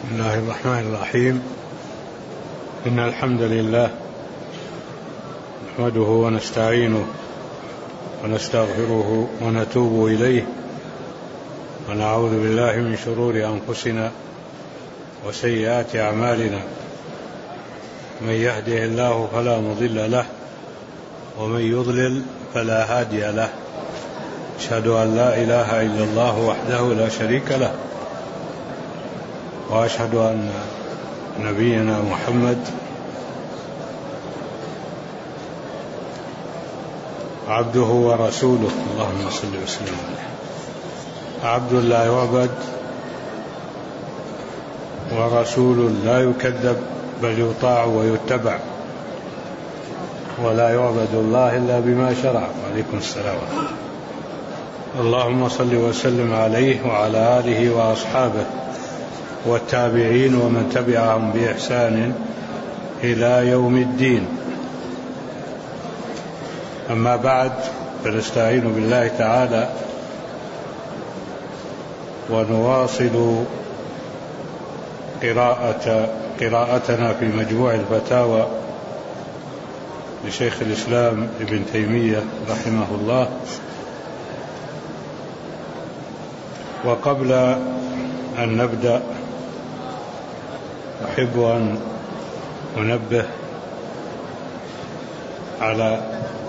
بسم الله الرحمن الرحيم. إن الحمد لله نحمده ونستعينه ونستغفره ونتوب إليه ونعوذ بالله من شرور أنفسنا وسيئات أعمالنا. من يهده الله فلا مضل له ومن يضلل فلا هادي له. أشهد أن لا إله إلا الله وحده لا شريك له، وأشهد أن نبينا محمد عبده ورسوله، اللهم صل وسلم عليه، عبد لا يعبد ورسول لا يكذب بل يطاع ويتبع، ولا يعبد الله إلا بما شرع. وعليكم السلام. اللهم صل وسلم عليه وعلى آله وأصحابه والتابعين ومن تبعهم بإحسان إلى يوم الدين. أما بعد، فنستعين بالله تعالى ونواصل قراءتنا في مجموع الفتاوى لشيخ الإسلام ابن تيمية رحمه الله. وقبل أن نبدأ أحب أن أنبه على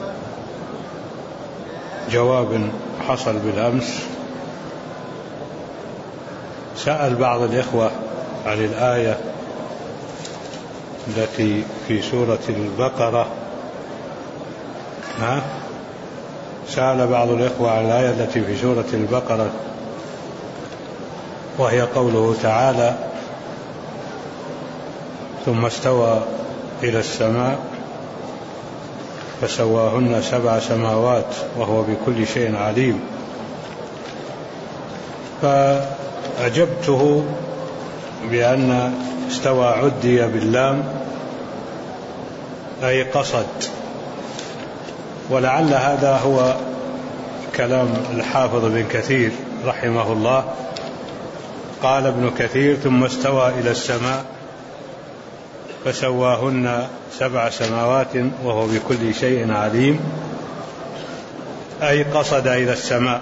جواب حصل بالأمس. سأل بعض الإخوة عن الآية التي في سورة البقرة. سأل بعض الإخوة عن الآية التي في سورة البقرة، وهي قوله تعالى: ثم استوى إلى السماء فسواهن 7 سماوات وهو بكل شيء عليم. فأجبته بأن استوى عدي باللام أي قصد، ولعل هذا هو كلام الحافظ ابن كثير رحمه الله. قال ابن كثير: ثم استوى إلى السماء فسواهن 7 سماوات وهو بكل شيء عليم، أي قصد إلى السماء.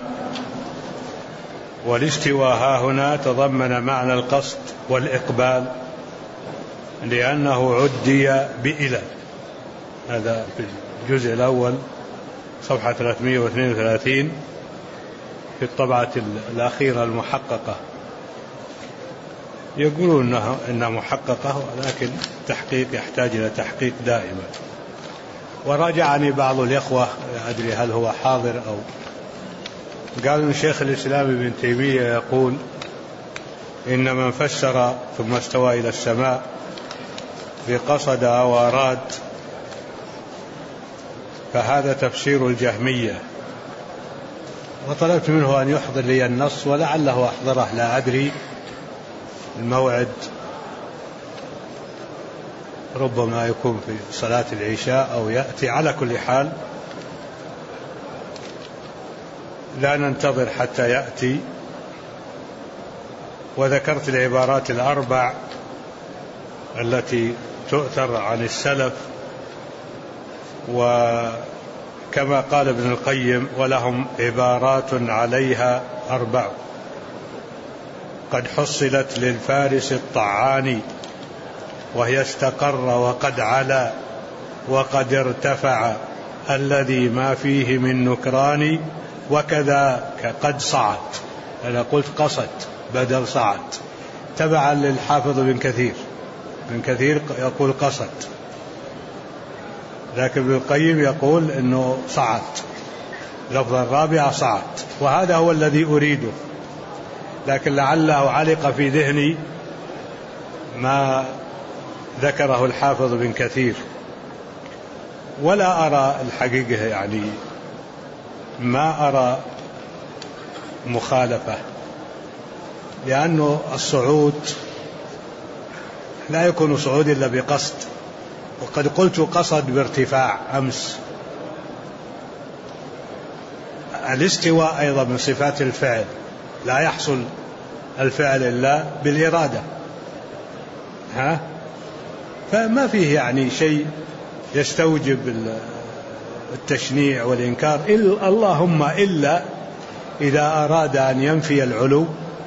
والاستواء هنا تضمن معنى القصد والإقبال، لأنه عدي بإلى. هذا في الجزء الأول صفحة 332 في الطبعة الأخيرة المحققة. يقولون إنها محققة، ولكن تحقيق يحتاج إلى تحقيق دائما. وراجعني بعض الإخوة، أدري هل هو حاضر أو قال إن شيخ الإسلام ابن تيمية يقول إن من فسر ثم استوى إلى السماء بقصد أو أراد فهذا تفسير الجهمية. وطلبت منه أن يحضر لي النص، ولعله أحضره، لا أدري، الموعد ربما يكون في صلاة العشاء أو يأتي. على كل حال لا ننتظر حتى يأتي. وذكرت العبارات الأربع التي تؤثر عن السلف، وكما قال ابن القيم: ولهم عبارات عليها 4 قد حصلت للفارس الطعاني، وهي استقر وقد علا وقد ارتفع الذي ما فيه من نكران، وكذا قد صعد. أنا قلت قصد بدل صعد تبعا للحافظ ابن كثير. ابن كثير يقول قصد، لكن ابن القيم يقول إنه صعد، لفظ الرابعة صعد، وهذا هو الذي أريده، لكن لعله علق في ذهني ما ذكره الحافظ بن كثير. ولا أرى الحقيقة، يعني ما أرى مخالفة، لأنه الصعود لا يكون صعود إلا بقصد. وقد قلت قصد بارتفاع أمس. الاستواء أيضا من صفات الفعل، لا يحصل الفعل إلا بالإرادة، فما فيه يعني شيء يستوجب التشنيع والإنكار، اللهم إلا إذا أراد أن ينفي العلو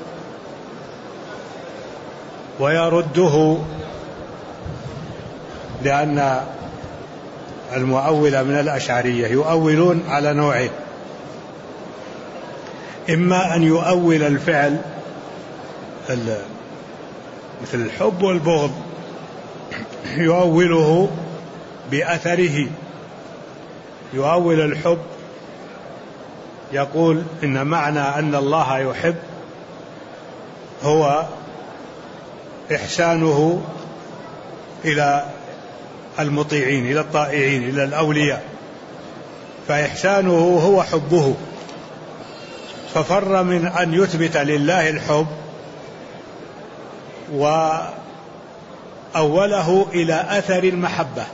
ويرده، لأن المؤولة من الأشعرية يؤولون على نوعين: إما أن يؤول الفعل مثل الحب والبغض يؤوله بأثره، يؤول الحب يقول إن معنى أن الله يحب هو إحسانه إلى المطيعين، إلى الطائعين، إلى الأولياء، فإحسانه هو حبه، ففر من أن يثبت لله الحب وأوله إلى أثر المحبة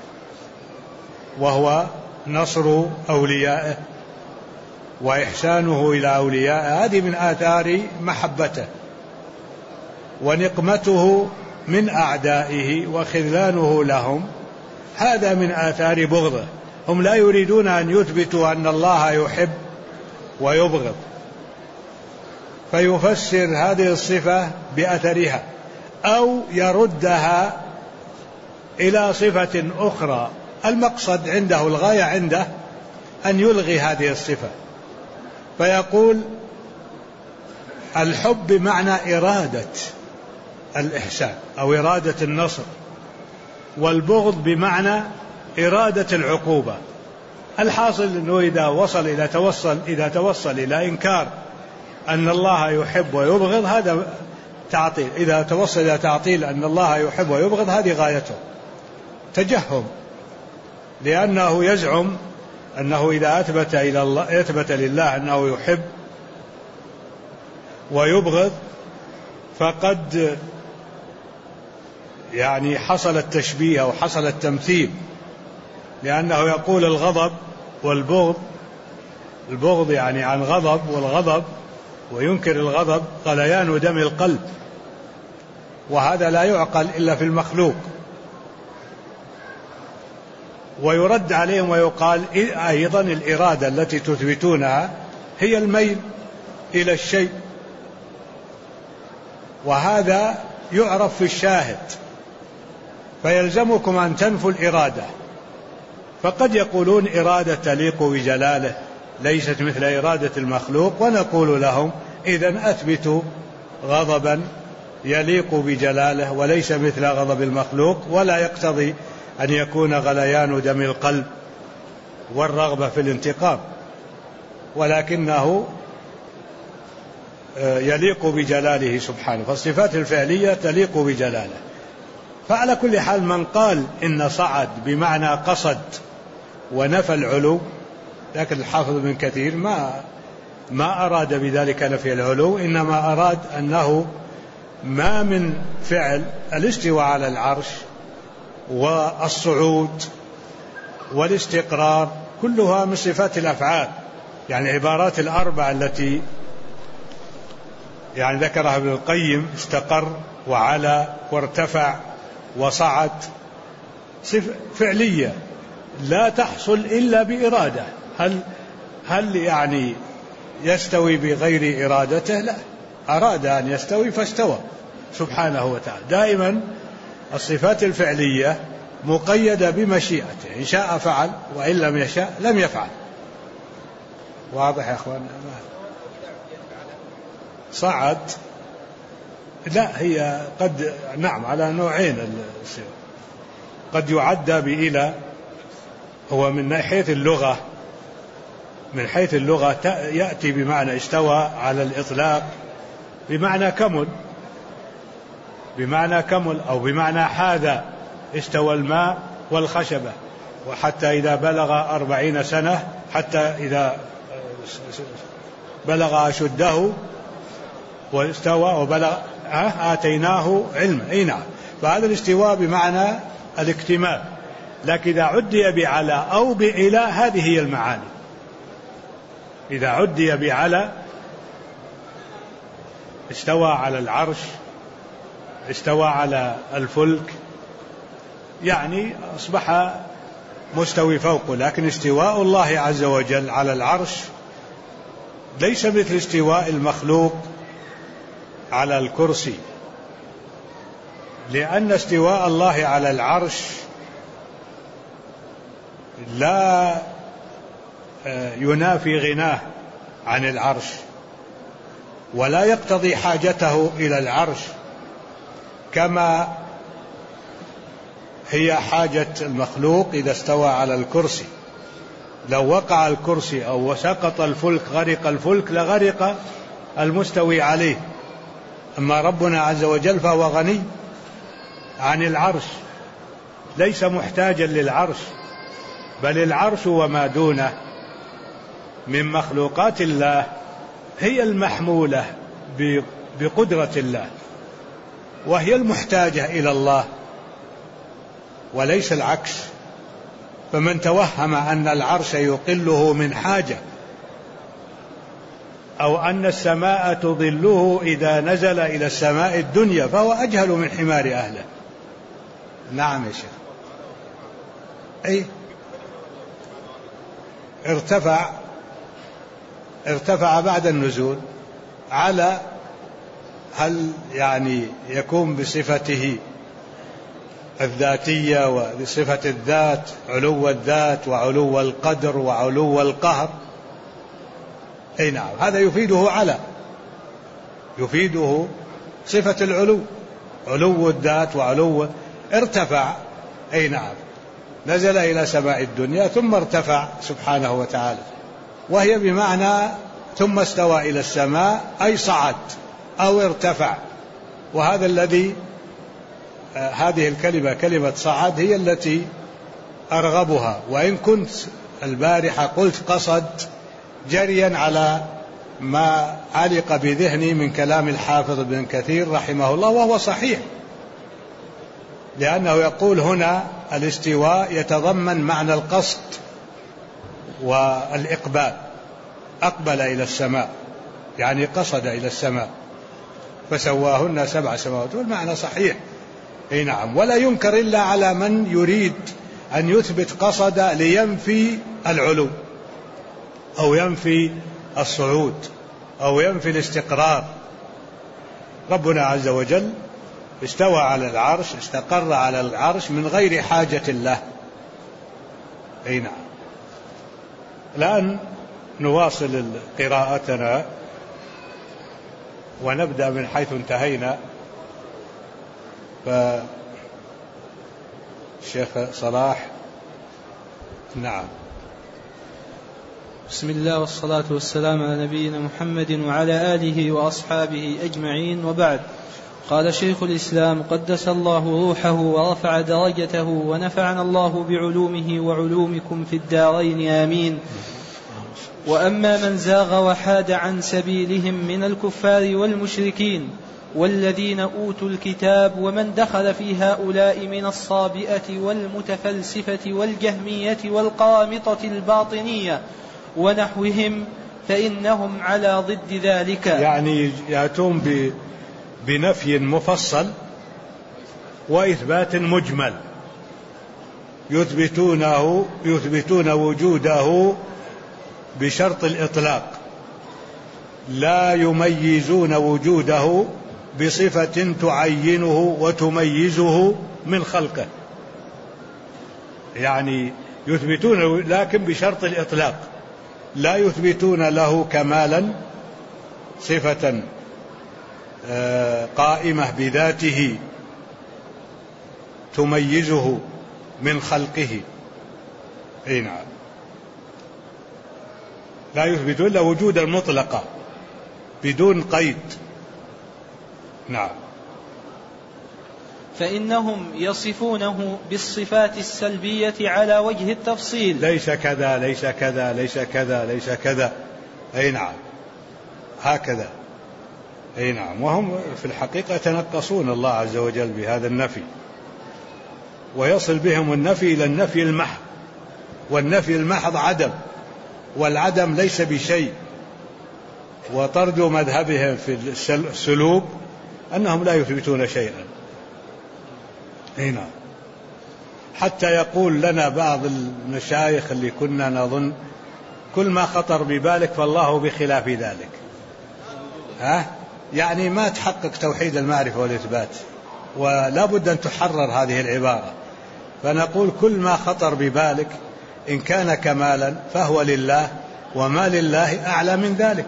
وهو نصر أوليائه وإحسانه إلى أوليائه، هذه من آثار محبته، ونقمته من أعدائه وخذلانه لهم هذا من آثار بغضه. هم لا يريدون أن يثبتوا أن الله يحب ويبغض، فيفسر هذه الصفة بأثرها أو يردها إلى صفة أخرى. المقصد عنده، الغاية عنده أن يلغي هذه الصفة، فيقول الحب بمعنى إرادة الإحسان أو إرادة النصر، والبغض بمعنى إرادة العقوبة. الحاصل أنه إذا توصل إلى إنكار أن الله يحب ويبغض هذا تعطيل، إذا توصل إلى تعطيل أن الله يحب ويبغض هذه غايته تجهم، لأنه يزعم أنه إذا أثبت لله أنه يحب ويبغض فقد يعني حصل التشبيه أو حصل التمثيل، لأنه يقول الغضب والبغض، البغض يعني عن غضب، والغضب وينكر الغضب غليان دم القلب، وهذا لا يعقل إلا في المخلوق. ويرد عليهم ويقال أيضا الإرادة التي تثبتونها هي الميل إلى الشيء، وهذا يعرف في الشاهد، فيلزمكم أن تنفوا الإرادة. فقد يقولون إرادة تليق بجلاله ليست مثل إرادة المخلوق، ونقول لهم إذن أثبتوا غضبا يليق بجلاله وليس مثل غضب المخلوق، ولا يقتضي أن يكون غليان دم القلب والرغبة في الانتقام، ولكنه يليق بجلاله سبحانه، فالصفات الفعلية تليق بجلاله. فعلى كل حال من قال إن صعد بمعنى قصد ونفى العلو، لكن الحافظ بن كثير ما أراد بذلك نفي العلو، إنما أراد أنه ما من فعل الاستواء على العرش والصعود والاستقرار كلها من صفات الأفعال، يعني عبارات الأربع التي يعني ذكرها ابن القيم، استقر وعلى وارتفع وصعد، صفة فعلية لا تحصل إلا بإرادة. هل يعني يستوي بغير إرادته؟ لا، أراد أن يستوي فاستوى سبحانه وتعالى. دائما الصفات الفعلية مقيدة بمشيئته، إن شاء فعل وإن لم يشاء لم يفعل. واضح يا أخوان؟ صعد لا، هي قد نعم على نوعين، قد يعدى بإلى، هو من حيث اللغة، من حيث اللغة يأتي بمعنى استوى على الإطلاق بمعنى كمل، بمعنى كمل، أو بمعنى حاذى، استوى الماء والخشبة، وحتى إذا بلغ 40 سنة، حتى إذا بلغ أشده واستوى وبلغ آتيناه علما. أي نعم، فهذا الاستواء بمعنى الاكتمال، لكن إذا عدي بعلى أو بإلى هذه هي المعاني. إذا عدي بعلى استوى على العرش، استوى على الفلك يعني أصبح مستوي فوقه، لكن استواء الله عز وجل على العرش ليس مثل استواء المخلوق على الكرسي، لأن استواء الله على العرش لا ينافي غناه عن العرش، ولا يقتضي حاجته إلى العرش كما هي حاجة المخلوق إذا استوى على الكرسي. لو وقع الكرسي أو سقط الفلك غرق الفلك لغرق المستوي عليه. أما ربنا عز وجل فهو غني عن العرش، ليس محتاجا للعرش، بل العرش وما دونه من مخلوقات الله هي المحمولة بقدرة الله، وهي المحتاجة إلى الله وليس العكس. فمن توهم أن العرش يقله من حاجة أو أن السماء تظله إذا نزل إلى السماء الدنيا فهو أجهل من حمار أهله. نعم يا شيخ. أي ارتفع بعد النزول على، هل يعني يكون بصفته الذاتية وبصفة الذات، علو الذات وعلو القدر وعلو القهر؟ أي نعم، هذا يفيده صفة العلو، علو الذات وعلو. ارتفع، أي نعم، نزل إلى سماء الدنيا ثم ارتفع سبحانه وتعالى، وهي بمعنى ثم استوى إلى السماء، أي صعد أو ارتفع. وهذا الذي هذه الكلمة كلمة صعد هي التي أرغبها، وإن كنت البارحة قلت قصد جريا على ما علق بذهني من كلام الحافظ ابن كثير رحمه الله، وهو صحيح، لأنه يقول هنا الاستواء يتضمن معنى القصد والإقبال، أقبل إلى السماء يعني قصد إلى السماء فسواهن 7 سماوات، والمعنى صحيح. أي نعم، ولا ينكر إلا على من يريد أن يثبت قصد لينفي العلو أو ينفي الصعود أو ينفي الاستقرار. ربنا عز وجل استوى على العرش، استقر على العرش من غير حاجة له. أي نعم. الآن نواصل قراءتنا ونبدأ من حيث انتهينا. فالشيخ صلاح. نعم. بسم الله والصلاة والسلام على نبينا محمد وعلى آله وأصحابه أجمعين، وبعد. قال شيخ الإسلام قدس الله روحه ورفع درجته ونفعنا الله بعلومه وعلومكم في الدارين آمين. وأما من زاغ وحاد عن سبيلهم من الكفار والمشركين والذين أوتوا الكتاب ومن دخل في هؤلاء من الصابئة والمتفلسفة والجهمية والقرامطة الباطنية ونحوهم فإنهم على ضد ذلك، يعني يأتون بنفي مفصل وإثبات مجمل، يثبتون وجوده بشرط الإطلاق، لا يميزون وجوده بصفة تعينه وتميزه من خلقه، يعني يثبتون لكن بشرط الإطلاق، لا يثبتون له كمالا صفة قائمة بذاته تميزه من خلقه. أي نعم، لا يثبتون إلا وجودا مطلقا بدون قيد. نعم. فإنهم يصفونه بالصفات السلبية على وجه التفصيل، ليس كذا ليس كذا ليس كذا ليس كذا. أي نعم، هكذا. أي نعم، وهم في الحقيقة يتنقصون الله عز وجل بهذا النفي، ويصل بهم النفي إلى النفي المحض، والنفي المحض عدم، والعدم ليس بشيء. وطرد مذهبهم في السلوك أنهم لا يثبتون شيئا، هنا حتى يقول لنا بعض المشايخ اللي كنا نظن كل ما خطر ببالك فالله بخلاف ذلك، يعني ما تحقق توحيد المعرفة والإثبات، ولا بد أن تحرر هذه العبارة. فنقول كل ما خطر ببالك إن كان كمالا فهو لله، وما لله أعلى من ذلك.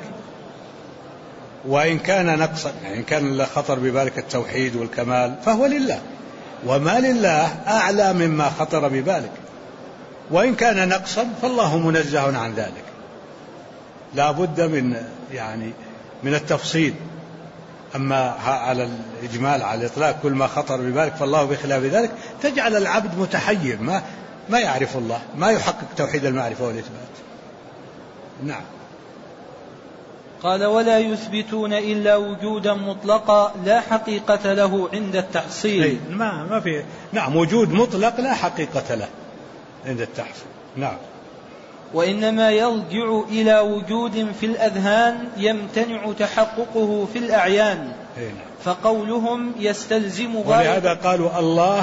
وإن كان نقصا، يعني إن كان خطر ببالك التوحيد والكمال فهو لله، وما لله أعلى مما خطر ببالك. وإن كان نقصا فالله منزه عن ذلك. لا بد من التفصيل. أما على الإجمال على الإطلاق كل ما خطر ببالك فالله بخلاف ذلك تجعل العبد متحير، ما يعرف الله، ما يحقق توحيد المعرفة والإثبات. نعم. قال: ولا يثبتون إلا وجودا مطلقا لا حقيقة له عند التحصيل. ما في. نعم، وجود مطلق لا حقيقة له عند التحصيل. نعم. وإنما يرجع إلى وجود في الأذهان يمتنع تحققه في الأعيان. فقولهم يستلزم غاية. ولهذا قالوا الله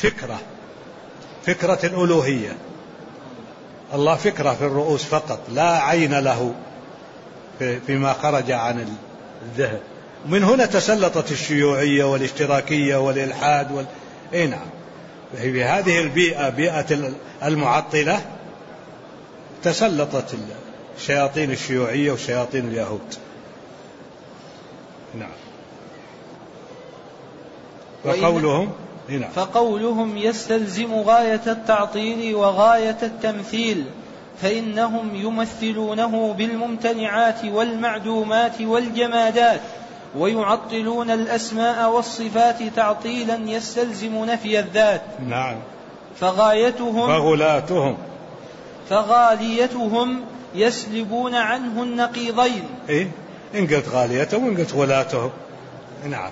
فكرة الألوهية. الله فكرة في الرؤوس فقط، لا عين له فيما خرج عن الذهن. ومن هنا تسلطت الشيوعية والاشتراكية والإلحاد نعم. في هذه البيئة، بيئة المعطلة، تسلطت الشياطين الشيوعية وشياطين اليهود. نعم. فقولهم يستلزم غاية التعطيل وغاية التمثيل، فإنهم يمثلونه بالممتنعات والمعدومات والجمادات، ويعطلون الأسماء والصفات تعطيلا يستلزم نفي الذات. نعم. فغاليتهم يسلبون عنه النقيضين. إن قلت غاليتهم وإن قلت غلاتهم. نعم.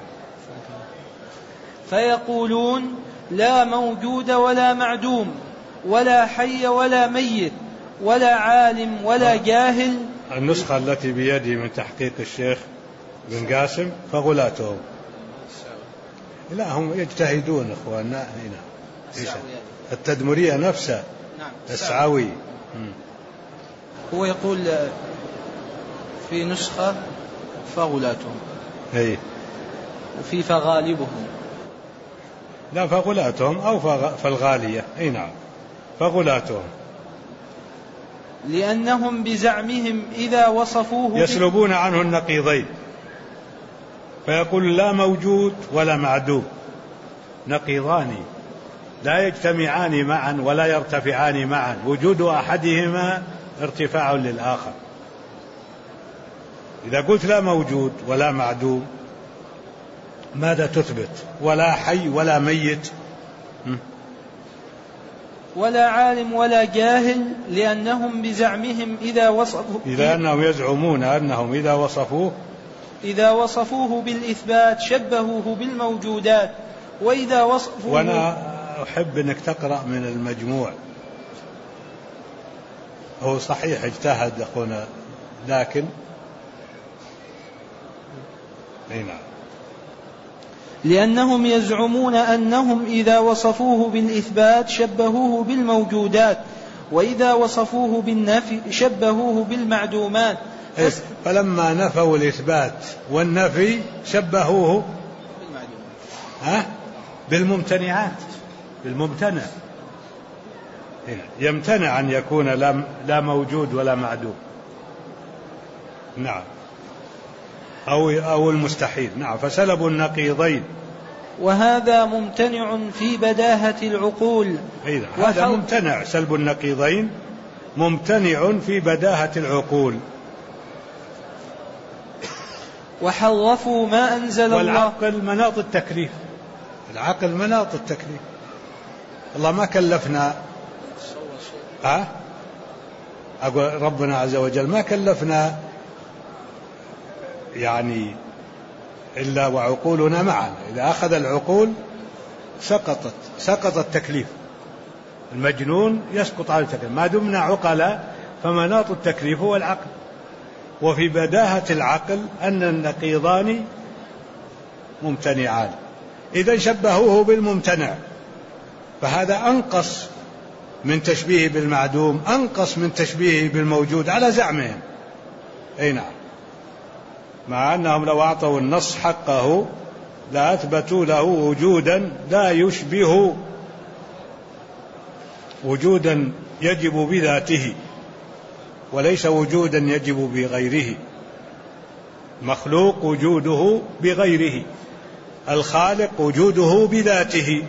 فيقولون: لا موجود ولا معدوم، ولا حي ولا ميت، ولا عالم ولا جاهل. النسخة التي بيدي من تحقيق الشيخ بن قاسم: فغلاتهم. لا، هم يجتهدون إخواننا هنا. التدمرية نفسها. نعم. السعوي. هو يقول في نسخة فغلاتهم، وفي فغالبهم. لا، فغلاتهم أو فالغالية. نعم، فغلاتهم. لأنهم بزعمهم إذا وصفوه يسلبون عنه النقيضين، فيقول: لا موجود ولا معدوم، نقيضان لا يجتمعان معا ولا يرتفعان معا، وجود أحدهما ارتفاع للآخر. إذا قلت لا موجود ولا معدوم ماذا تثبت؟ ولا حي ولا ميت، ولا عالم ولا جاهل، لأنهم بزعمهم إذا وصفوه، إذا أنهم يزعمون أنهم إذا وصفوه بالإثبات شبهوه بالموجودات، وإذا وصفوه. وأنا أحب أنك تقرأ من المجموع. هو صحيح اجتهد أخونا، لكن نعم. لأنهم يزعمون أنهم إذا وصفوه بالإثبات شبهوه بالموجودات، وإذا وصفوه بالنفي شبهوه بالمعدومات. فلما نفوا الإثبات والنفي شبهوه بالممتنعات، بالممتنع. يمتنع أن يكون لا موجود ولا معدوم. نعم. أو المستحيل. نعم. فسلبوا النقيضين، وهذا ممتنع في بداهة العقول. هذا ممتنع، سلب النقيضين ممتنع في بداهة العقول. وحرفوا ما أنزل الله. والعقل مناط التكليف. العقل مناط التكليف. الله ما كلفنا، أقول ربنا عز وجل ما كلفنا إلا وعقولنا معنا. إذا أخذ العقول سقط التكليف. المجنون يسقط على التكليف. ما دمنا عقلاء فمناط التكليف هو العقل. وفي بداهة العقل أن النقيضان ممتنعان، إذا شبهوه بالممتنع فهذا أنقص من تشبيه بالمعدوم، أنقص من تشبيه بالموجود على زعمهم. أي نعم، مع أنهم لو أعطوا النص حقه لأثبتوا له وجودا لا يشبه، وجودا يجب بذاته وليس وجودا يجب بغيره. مخلوق وجوده بغيره، الخالق وجوده بذاته.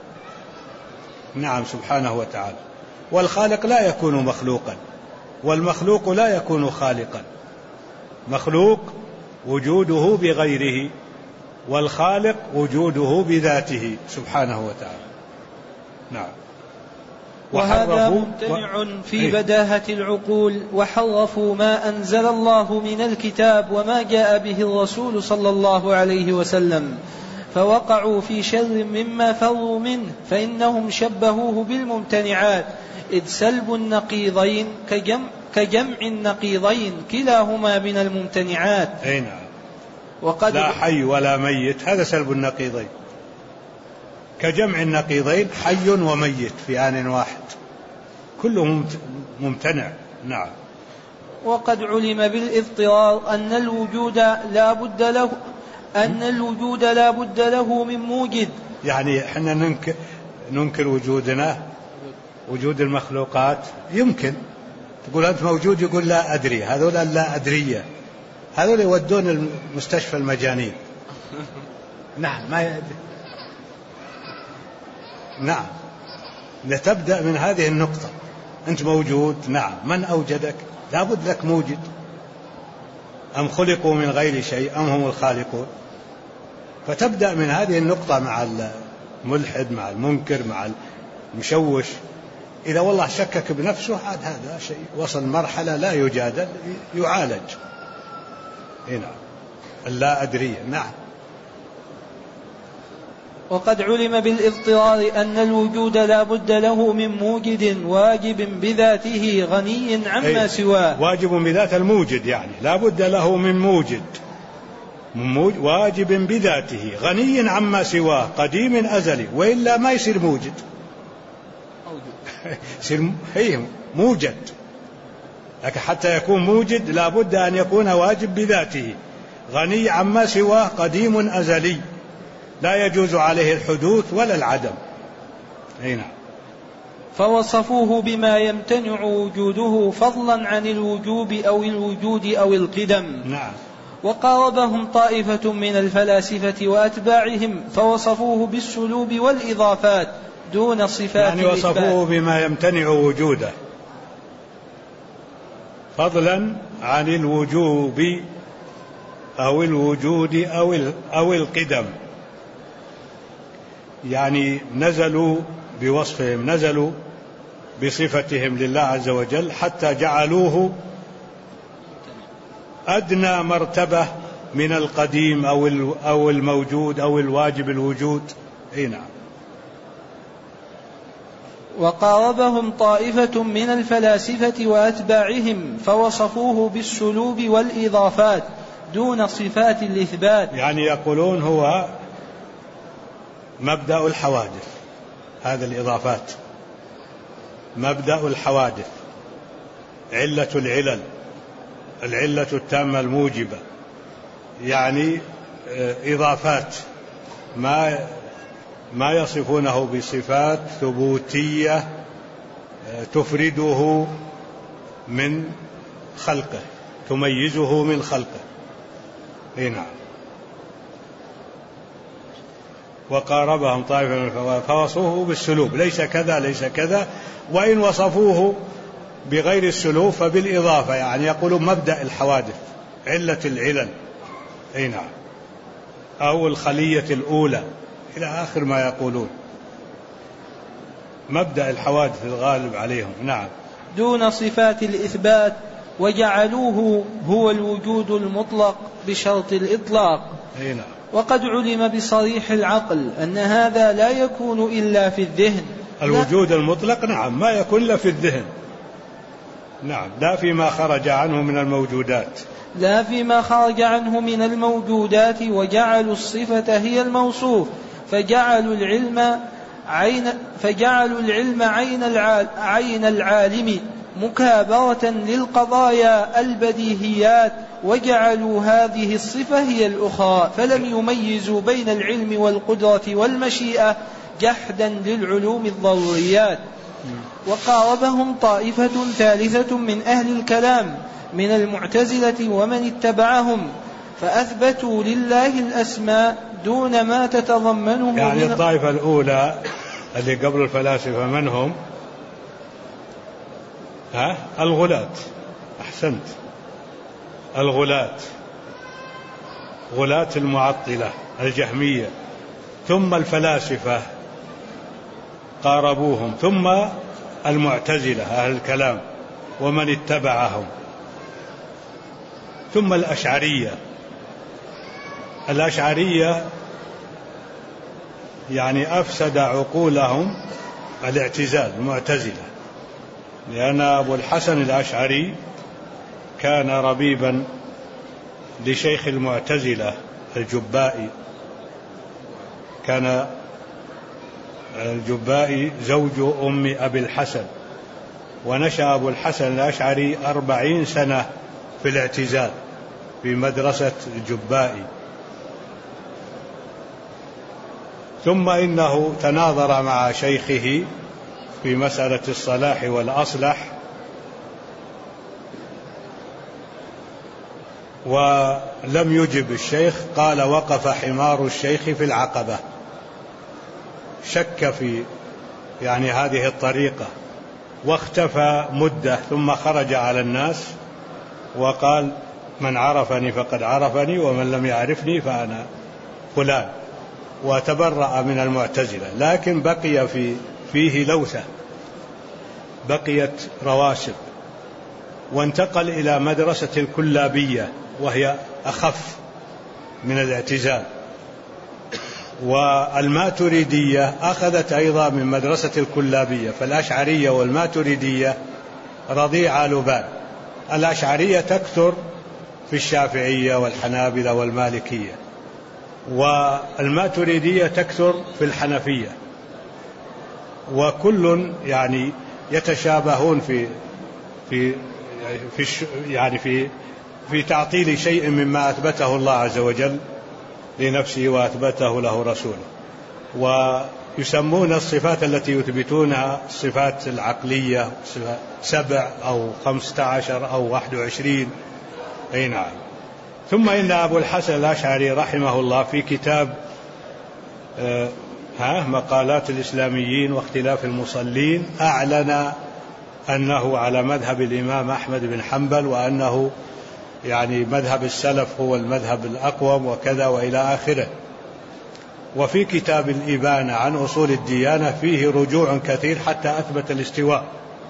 نعم سبحانه وتعالى. والخالق لا يكون مخلوقا، والمخلوق لا يكون خالقا. مخلوق وجوده بغيره، والخالق وجوده بذاته سبحانه وتعالى. نعم. وهذا ممتنع في بداهة العقول، وحرفوا ما أنزل الله من الكتاب وما جاء به الرسول صلى الله عليه وسلم، فوقعوا في شر مما فروا منه، فإنهم شبهوه بالممتنعات، إذ سلب النقيضين كجمع النقيضين كلاهما من الممتنعات. أي نعم. لا حي ولا ميت، هذا سلب النقيضين. كجمع النقيضين حي وميت في آن واحد، كله ممتنع. نعم. وقد علم بالاضطرار أن الوجود لا بد له من موجد. يعني احنا ننكر وجودنا، وجود المخلوقات. يمكن تقول أنت موجود، يقول لا أدري. هذول لا أدرية، هذول يودون المستشفى المجانين. نعم ما يدري. نعم، لتبدأ من هذه النقطة. أنت موجود، نعم. من أوجدك؟ لابد لك موجد. أم خلقوا من غير شيء أم هم الخالقون؟ فتبدأ من هذه النقطة مع الملحد، مع المنكر، مع المشوش. إذا والله شكك بنفسه هذا شيء وصل مرحلة لا يجادل، يعالج. هنا اللا أدري. نعم. وقد علم بالاضطرار أن الوجود لا بد له من موجد واجب بذاته غني عما سواه. واجب بذات الموجد، يعني لا بد له من موجد واجب بذاته غني عما سواه قديم أزلي، وإلا ما يصير موجد. يصير موجد، لكن حتى يكون موجد لا بد أن يكون واجب بذاته غني عما سواه قديم أزلي، لا يجوز عليه الحدوث ولا العدم. هنا فوصفوه بما يمتنع وجوده فضلا عن الوجوب أو الوجود أو القدم. نعم. وقاربهم طائفة من الفلاسفة وأتباعهم فوصفوه بالسلوب والإضافات دون صفات يعني وصفوه بما يمتنع وجوده فضلا عن الوجوب أو الوجود أو القدم. يعني نزلوا بوصفهم، نزلوا بصفتهم لله عز وجل حتى جعلوه أدنى مرتبة من القديم أو الموجود أو الواجب الوجود. نعم. وقاربهم طائفة من الفلاسفة وأتباعهم فوصفوه بالسلوب والإضافات دون صفات الإثبات. يعني يقولون هو مبدأ الحوادث، هذا الإضافات مبدأ الحوادث، علة العلل، العلة التامة الموجبة. يعني إضافات ما يصفونه بصفات ثبوتية تفرده من خلقه، تميزه من خلقه. نعم. وقاربهم طائفة من الفوائد فوصفوه بالسلوب، ليس كذا ليس كذا. وإن وصفوه بغير السلوب فبالإضافة، يعني يقولون مبدأ الحوادث، علة العلل. نعم. أو الخلية الأولى إلى آخر ما يقولون، مبدأ الحوادث الغالب عليهم. نعم. دون صفات الإثبات، وجعلوه هو الوجود المطلق بشرط الإطلاق. نعم. وقد علم بصريح العقل أن هذا لا يكون إلا في الذهن. الوجود المطلق نعم ما يكون إلا في الذهن. نعم. لا فيما خرج عنه من الموجودات، لا فيما خرج عنه من الموجودات. وجعلوا الصفة هي الموصوف، فجعلوا العلم فجعلوا العلم عين العالم مكابرة للقضايا البديهيات، وجعلوا هذه الصفة هي الأخرى، فلم يميزوا بين العلم والقدرة والمشيئة جحدا للعلوم الضروريات. وقاربهم طائفة ثالثة من أهل الكلام من المعتزلة ومن اتبعهم، فأثبتوا لله الأسماء دون ما تتضمنه. يعني الطائفة الأولى اللي قبل الفلاسفة من هم؟ الغلاة. أحسنت، غلاة المعطلة الجهمية، ثم الفلاسفة قاربوهم، ثم المعتزلة أهل الكلام ومن اتبعهم، ثم الأشعرية يعني أفسد عقولهم الاعتزال المعتزلة، لأن أبو الحسن الأشعري كان ربيبا لشيخ المعتزلة الجبائي. كان الجبائي زوج أم أبي الحسن، ونشأ أبو الحسن الأشعري 40 سنة في الاعتزال في مدرسة الجبائي، ثم إنه تناظر مع شيخه في مسألة الصلاح والأصلح، ولم يجب الشيخ، قال وقف حمار الشيخ في العقبة، شك في يعني هذه الطريقة، واختفى مدة، ثم خرج على الناس وقال من عرفني فقد عرفني ومن لم يعرفني فأنا فلان، وتبرأ من المعتزلة، لكن بقي فيه لوثة، بقيت رواسب، وانتقل إلى مدرسة الكلابية وهي أخف من الاعتزال. والماتريدية أخذت أيضا من مدرسة الكلابية، فالأشعرية والماتريدية رضيع لبان. الأشعرية تكثر في الشافعية والحنابلة والمالكية، والماتريدية تكثر في الحنفية، وكل يعني يتشابهون في تعطيل شيء مما أثبته الله عز وجل لنفسه وأثبته له رسوله. ويسمون الصفات التي يثبتونها الصفات العقلية 7 أو 15 أو 21. أي نعم. ثم إن أبو الحسن الأشعري رحمه الله في كتاب مقالات الإسلاميين واختلاف المصلين أعلن أنه على مذهب الإمام أحمد بن حنبل، وأنه يعني مذهب السلف هو المذهب الأقوم وكذا وإلى آخره. وفي كتاب الإبانة عن أصول الديانة فيه رجوع كثير حتى أثبت الاستواء.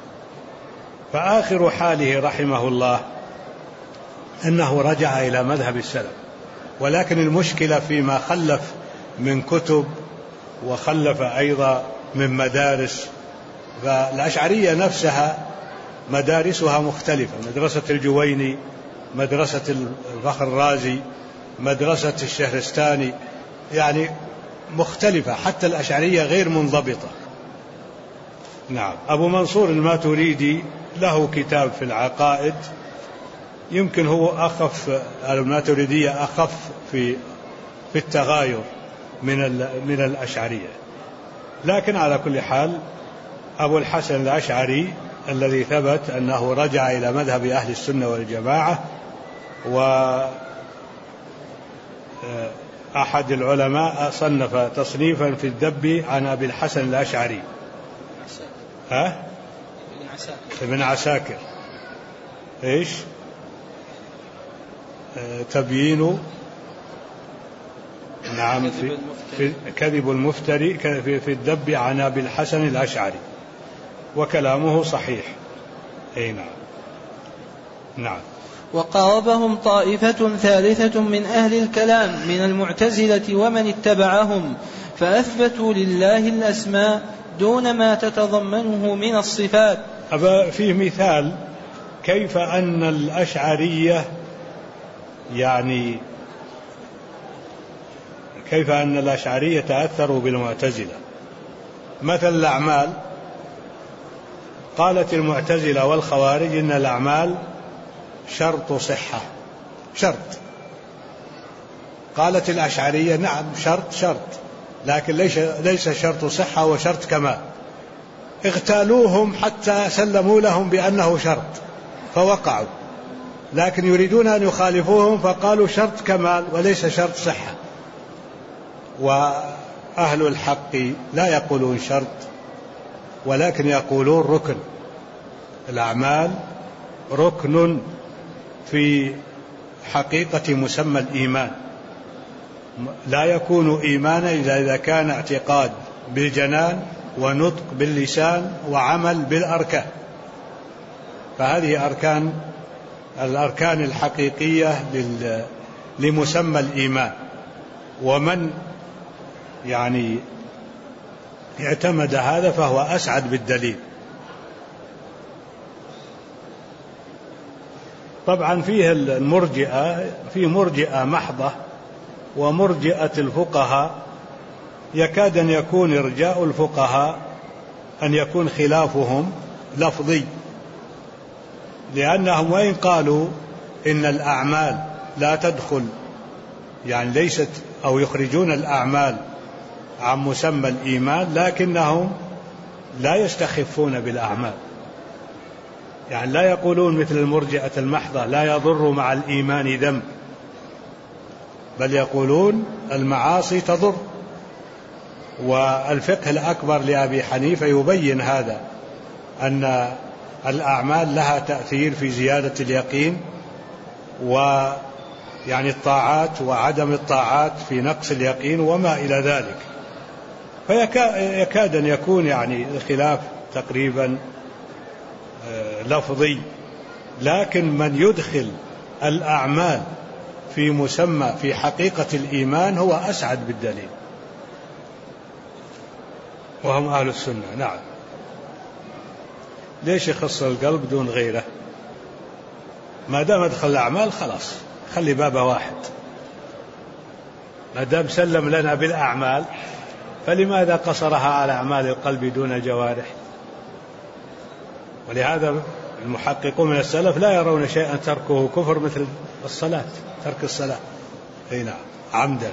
فآخر حاله رحمه الله أنه رجع إلى مذهب السلف، ولكن المشكلة فيما خلف من كتب وخلف أيضا من مدارس. فالأشعرية نفسها مدارسها مختلفة، مدرسة الجويني، مدرسة الفخر الرازي، مدرسة الشهرستاني، يعني مختلفة، حتى الأشعرية غير منضبطة. نعم. أبو منصور الماتريدي له كتاب في العقائد، يمكن هو أخف، الماتريدية أخف في التغاير من الأشعرية، لكن على كل حال أبو الحسن الأشعري الذي ثبت أنه رجع إلى مذهب أهل السنة والجماعة. وأحد العلماء صنف تصنيفا في الذب عن أبي الحسن الأشعري، ابن عساكر، إيش تبيين، نعم، في كذب المفتري في الذب عن أبي الحسن الأشعري، وكلامه صحيح. أي نعم. نعم. وقاربهم طائفة ثالثة من أهل الكلام من المعتزلة ومن اتبعهم، فأثبتوا لله الأسماء دون ما تتضمنه من الصفات. فيه مثال كيف أن الأشعرية كيف أن الأشعرية تأثروا بالمعتزلة. مثل الأعمال، قالت المعتزلة والخوارج إن الأعمال شرط صحة، شرط. قالت الأشعرية نعم شرط، لكن ليس شرط صحة وشرط كمال. اغتالوهم حتى سلموا لهم بأنه شرط فوقعوا، لكن يريدون أن يخالفوهم فقالوا شرط كمال وليس شرط صحة. وأهل الحق لا يقولون شرط ولكن يقولون ركن. الأعمال ركن في حقيقة مسمى الإيمان، لا يكون إيمانا إلا إذا كان اعتقاد بالجنان ونطق باللسان وعمل بالأركان. فهذه الأركان الحقيقية لمسمى الإيمان. ومن يعني اعتمد هذا فهو أسعد بالدليل. طبعا فيه المرجئة، في مرجئة محضة ومرجئة الفقهاء. يكاد أن يكون إرجاء الفقهاء أن يكون خلافهم لفظي، لأنهم وإن قالوا إن الأعمال لا تدخل يعني ليست أو يخرجون الأعمال عن مسمى الإيمان، لكنهم لا يستخفون بالأعمال، يعني لا يقولون مثل المرجئة المحضة لا يضر مع الإيمان ذنب، بل يقولون المعاصي تضر. والفقه الأكبر لأبي حنيفة يبين هذا، أن الأعمال لها تأثير في زيادة اليقين، ويعني الطاعات وعدم الطاعات في نقص اليقين وما إلى ذلك. فيكاد أن يكون يعني الخلاف تقريبا لفظي. لكن من يدخل الأعمال في مسمى في حقيقة الإيمان هو أسعد بالدليل، وهم أهل السنة. نعم. ليش يخص القلب دون غيره؟ ما دام ادخل الأعمال خلاص خلي بابه واحد، ما دام سلم لنا بالأعمال فلماذا قصرها على أعمال القلب دون الجوارح؟ ولهذا المحققون من السلف لا يرون شيئا تركه كفر مثل الصلاة، ترك الصلاة نعم عمدا.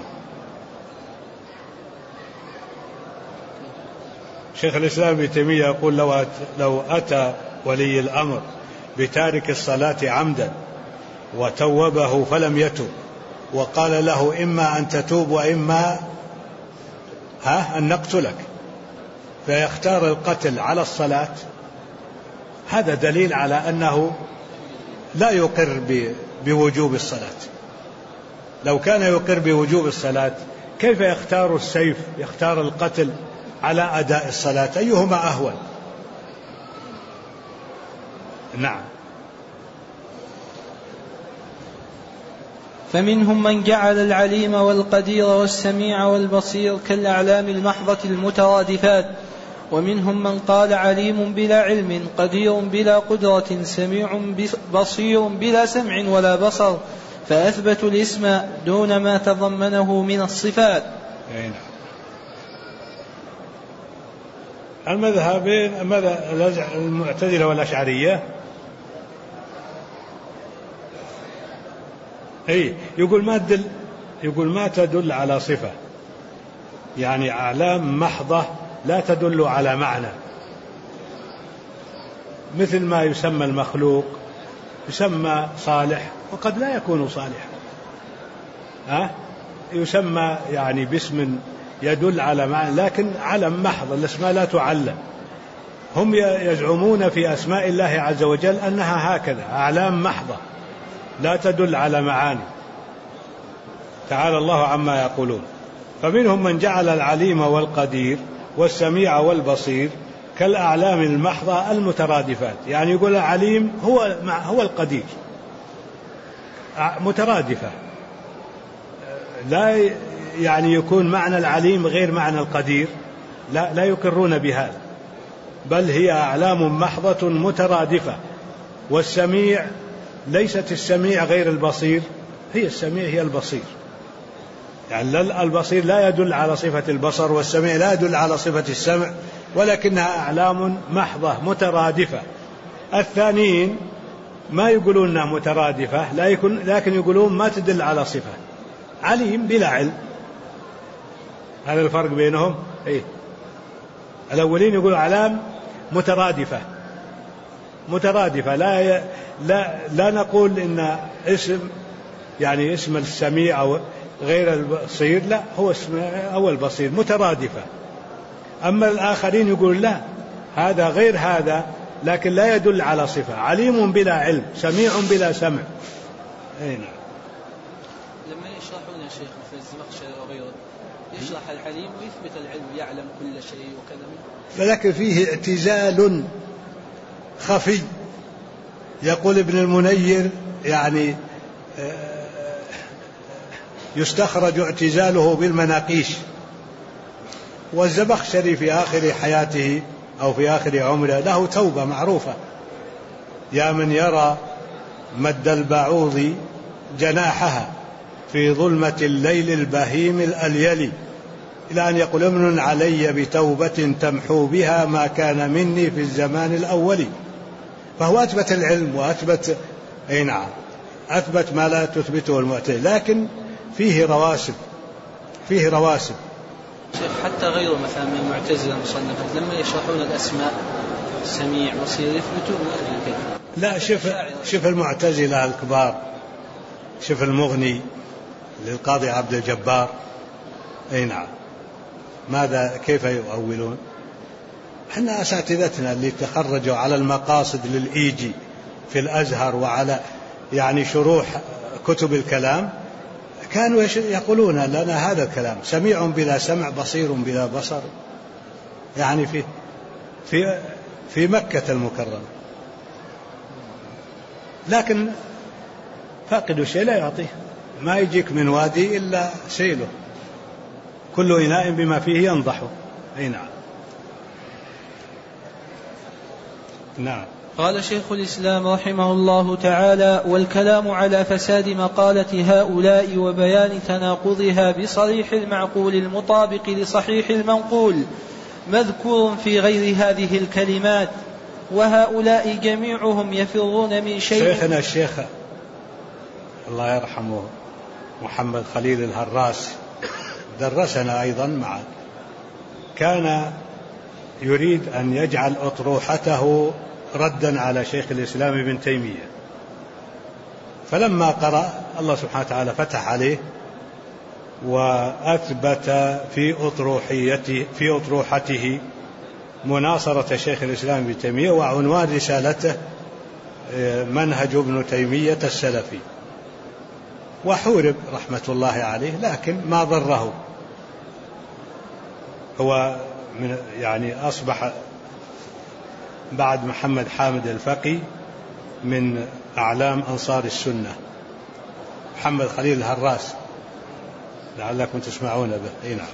شيخ الإسلام ابن تيمية يقول لو أتى ولي الأمر بتارك الصلاة عمدا وتوبه فلم يتب وقال له إما أن تتوب وإما أن نقتلك، فيختار القتل على الصلاة، هذا دليل على أنه لا يقر بوجوب الصلاة. لو كان يقر بوجوب الصلاة كيف يختار السيف، يختار القتل على أداء الصلاة؟ أيهما أهون؟ نعم. فمنهم من جعل العليم والقدير والسميع والبصير كالأعلام المحضة المترادفات، ومنهم من قال عليم بلا علم، قدير بلا قدرة، سميع بصير بلا سمع ولا بصر، فأثبتوا الاسم دون ما تضمنه من الصفات. المذهبين المعتزلة والأشعرية يقول ما تدل على صفة، يعني أعلام محضة لا تدل على معنى، مثل ما يسمى المخلوق يسمى صالح وقد لا يكون صالحا، يسمى يعني باسم يدل على معنى لكن علم محض، الأسماء لا تعلم. هم يزعمون في أسماء الله عز وجل أنها هكذا أعلام محضة لا تدل على معاني، تعالى الله عما يقولون. فمنهم من جعل العليم والقدير والسميع والبصير كالأعلام المحضة المترادفات، يعني يقول العليم هو القدير، مترادفة، لا يعني يكون معنى العليم غير معنى القدير، لا يقرون بهذا، بل هي أعلام محضة مترادفة. والسميع ليست السميع غير البصير، هي السميع هي البصير، يعني البصير لا يدل على صفة البصر، والسميع لا يدل على صفة السمع، ولكنها أعلام محضة مترادفة. الثانيين ما يقولون أنها مترادفة، لكن يقولون ما تدل على صفة. عليم بلا علم، هذا الفرق بينهم. الأولين يقولوا أعلام مترادفة لا نقول إن اسم يعني اسم السميع أو غير البصير، لا، هو اسم أو البصير مترادفة. أما الآخرين يقول لا، هذا غير هذا لكن لا يدل على صفة. عليم بلا علم، سميع بلا سمع. نعم. لما يشرحون يا شيخ في الزمخشري وغيره يشرح الحليم ويثبت العلم، يعلم كل شيء وكذا، فلكن فيه اعتزال خفي. يقول ابن المنير يعني يستخرج اعتزاله بالمناقيش. والزمخشري في آخر حياته أو في آخر عمره له توبة معروفة: يا من يرى مد البعوض جناحها في ظلمة الليل البهيم الأليل، إلى أن يقول: امن علي بتوبة تمحو بها ما كان مني في الزمان الأول. فهو أثبت العلم وأثبت أثبت ما لا تثبته المعتزلة، لكن فيه رواسب. شيخ حتى غيره مثلا من المعتزلة المصنفات لما يشرحون الأسماء سميع بصير يثبتون كذا. لا، شوف المعتزلة الكبار، شوف المغني للقاضي عبد الجبار. ماذا كيف يؤولون؟ احنا أساتذتنا اللي تخرجوا على المقاصد للإيجي في الأزهر وعلى يعني شروح كتب الكلام كانوا يقولون لنا هذا الكلام: سميع بلا سمع، بصير بلا بصر، يعني في مكة المكرمة. لكن فاقد الشيء لا يعطيه، ما يجيك من وادي إلا سيله، كل إناء بما فيه ينضحه. نعم. قال شيخ الإسلام رحمه الله تعالى: والكلام على فساد مقالة هؤلاء وبيان تناقضها بصريح المعقول المطابق لصحيح المنقول مذكور في غير هذه الكلمات. وهؤلاء جميعهم يفرون من شيء. شيخنا الشيخ الله يرحمه محمد خليل الهراس درسنا أيضا معه، كان يريد أن يجعل أطروحته ردا على شيخ الإسلام ابن تيمية، فلما قرأ الله سبحانه وتعالى فتح عليه وأثبت في أطروحته مناصرة شيخ الإسلام ابن تيمية، وعنوان رسالته منهج ابن تيمية السلفي، وحورب رحمة الله عليه، لكن ما ضره. هو يعني أصبح بعد محمد حامد الفقي من أعلام أنصار السنة، محمد خليل الهراس، لعلكم تسمعون به. نعم.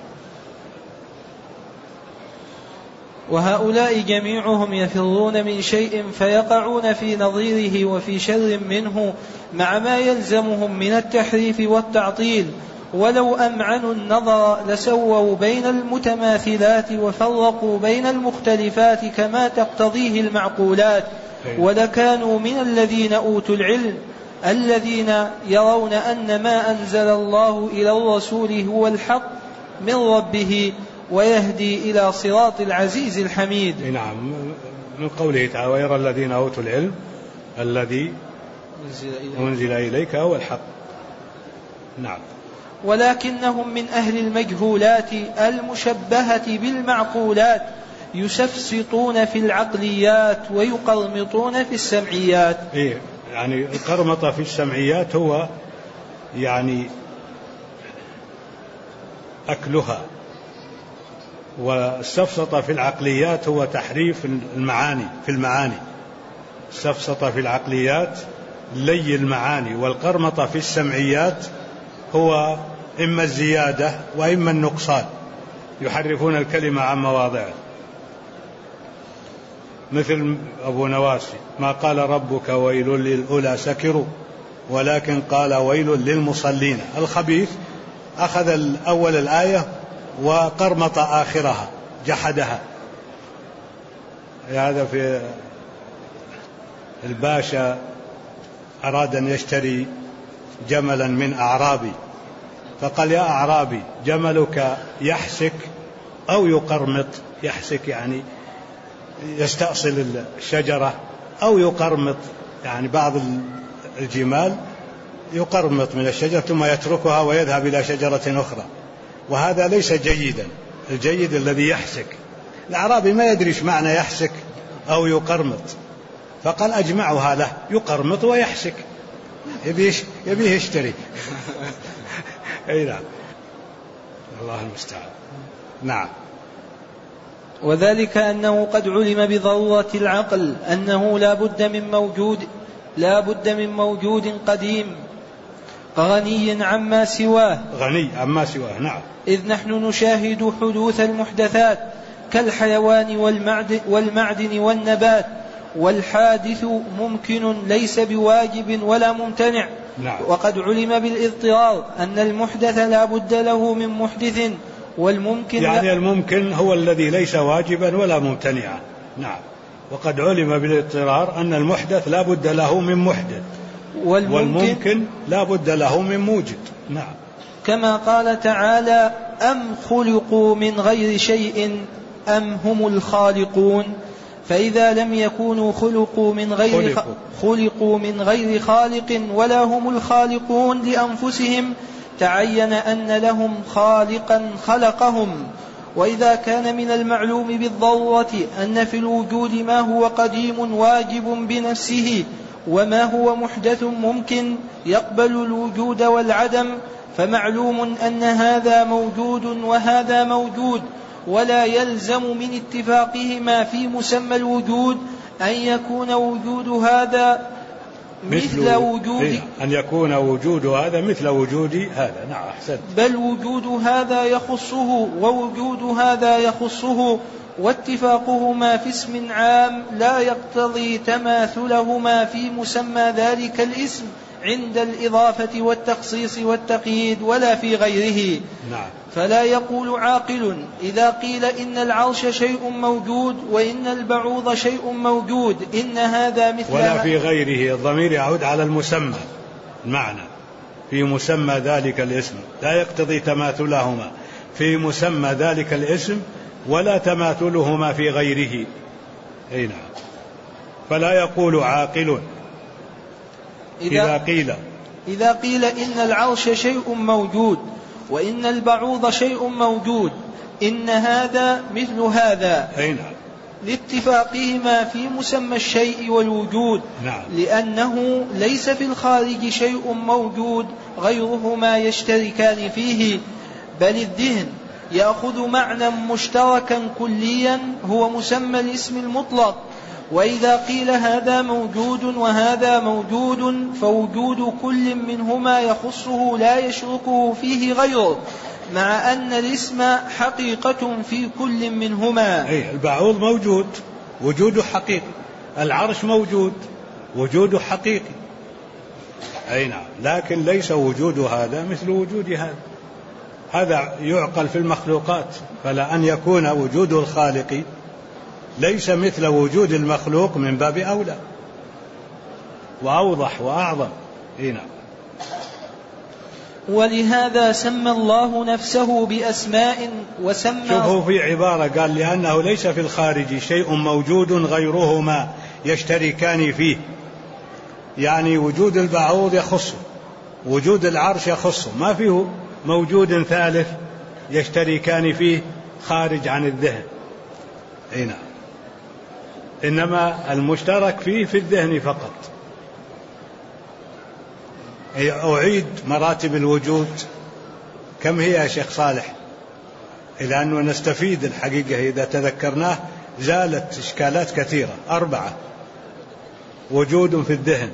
وهؤلاء جميعهم يفرون من شيء فيقعون في نظيره وفي شر منه مع ما يلزمهم من التحريف والتعطيل، ولو أمعنوا النظر لسووا بين المتماثلات وفرقوا بين المختلفات كما تقتضيه المعقولات، ولكانوا من الذين أوتوا العلم الذين يرون أن ما أنزل الله إلى الرسول هو الحق من ربه ويهدي إلى صراط العزيز الحميد. نعم، من قوله تعالى: ويرى الذين أوتوا العلم الذي أنزل إليك هو الحق. نعم. ولكنهم من أهل المجهولات المشبهة بالمعقولات يسفسطون في العقليات ويقرمطون في السمعيات. يعني القرمطة في السمعيات هو يعني أكلها، والسفسطة في العقليات هو تحريف المعاني في المعاني. السفسطة في العقليات لي المعاني، والقرمطة في السمعيات هو إما الزيادة وإما النقصان، يحرفون الكلمة عن مواضعه. مثل أبو نواسي: ما قال ربك ويل للأولى سكروا ولكن قال ويل للمصلين. الخبيث أخذ أول الآية وقرمط آخرها جحدها. هذا في الباشا أراد أن يشتري جملا من أعرابي، فقال: يا أعرابي، جملك يحسك أو يقرمط؟ يحسك يعني يستأصل الشجرة، أو يقرمط يعني بعض الجمال يقرمط من الشجرة ثم يتركها ويذهب إلى شجرة أخرى، وهذا ليس جيدا. الجيد الذي يحسك. الأعرابي ما يدري ايش معنى يحسك أو يقرمط، فقال: أجمعها له، يقرمط ويحسك، يبيه يشتري. أي نعم، الله المستعان. نعم. وذلك أنه قد علم بضرورة العقل أنه لا بد من موجود قديم غني عما سواه. نعم. إذ نحن نشاهد حدوث المحدثات كالحيوان والمعدن والنبات، والحادث ممكن ليس بواجب ولا ممتنع. نعم. وقد علم بالاضطرار أن المحدث لا بد له من محدث، والممكن يعني الممكن هو الذي ليس واجبا ولا ممتنعا. نعم. وقد علم بالاضطرار أن المحدث لا بد له من محدث، والممكن لا بد له من موجد. نعم. كما قال تعالى: أم خلقوا من غير شيء أم هم الخالقون. فإذا لم يكونوا خلقوا من غير خالق ولا هم الخالقون لأنفسهم، تعين أن لهم خالقا خلقهم. وإذا كان من المعلوم بالضرورة أن في الوجود ما هو قديم واجب بنفسه وما هو محدث ممكن يقبل الوجود والعدم، فمعلوم أن هذا موجود وهذا موجود، ولا يلزم من اتفاقهما في مسمى الوجود أن يكون وجود هذا مثل وجود أن يكون وجود هذا مثل وجود هذا. نعم، أحسنت. بل وجود هذا يخصه ووجود هذا يخصه، واتفاقهما في اسم عام لا يقتضي تماثلهما في مسمى ذلك الاسم عند الإضافة والتخصيص والتقييد ولا في غيره. نعم. فلا يقول عاقل إذا قيل إن العرش شيء موجود وإن البعوض شيء موجود إن هذا مثل ولا في غيره. الضمير يعود على المسمى، المعنى في مسمى ذلك الاسم لا يقتضي تماثلهما في مسمى ذلك الاسم ولا تماثلهما في غيره. أي نعم. فلا يقول عاقل إذا قيل إن العرش شيء موجود وإن البعوض شيء موجود إن هذا مثل هذا. أي نعم. لاتفاقهما في مسمى الشيء والوجود. نعم. لأنه ليس في الخارج شيء موجود غيرهما يشتركان فيه، بل الذهن يأخذ معنى مشتركا كليا هو مسمى الاسم المطلق. وإذا قيل هذا موجود وهذا موجود فوجود كل منهما يخصه لا يشركه فيه غيره، مع أن الاسم حقيقة في كل منهما. أي البعوض موجود وجوده حقيقي، العرش موجود وجوده حقيقي. أي نعم. لكن ليس وجود هذا مثل وجود هذا. هذا يعقل في المخلوقات، فلا أن يكون وجود الخالق ليس مثل وجود المخلوق من باب أولى وأوضح وأعظم. نعم. ولهذا سمى الله نفسه بأسماء وسمى. شوفوا في عبارة قال: لأنه ليس في الخارج شيء موجود غيرهما يشتركان فيه، يعني وجود البعوض يخصه، وجود العرش يخصه، ما فيه موجود ثالث يشتركان فيه خارج عن الذهن. نعم. إنما المشترك فيه في الذهن فقط. أعيد مراتب الوجود كم هي يا شيخ صالح؟ إلى أنه نستفيد الحقيقة إذا تذكرناه زالت إشكالات كثيرة. 4: وجود في الذهن،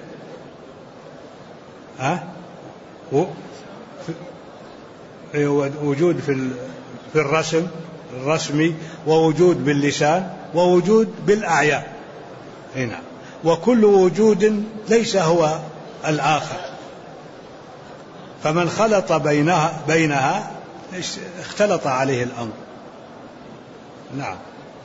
وجود في الرسمي، ووجود باللسان، ووجود بالأعيان. هنا. وكل وجود ليس هو الآخر، فمن خلط بينها اختلط عليه الأمر. نعم.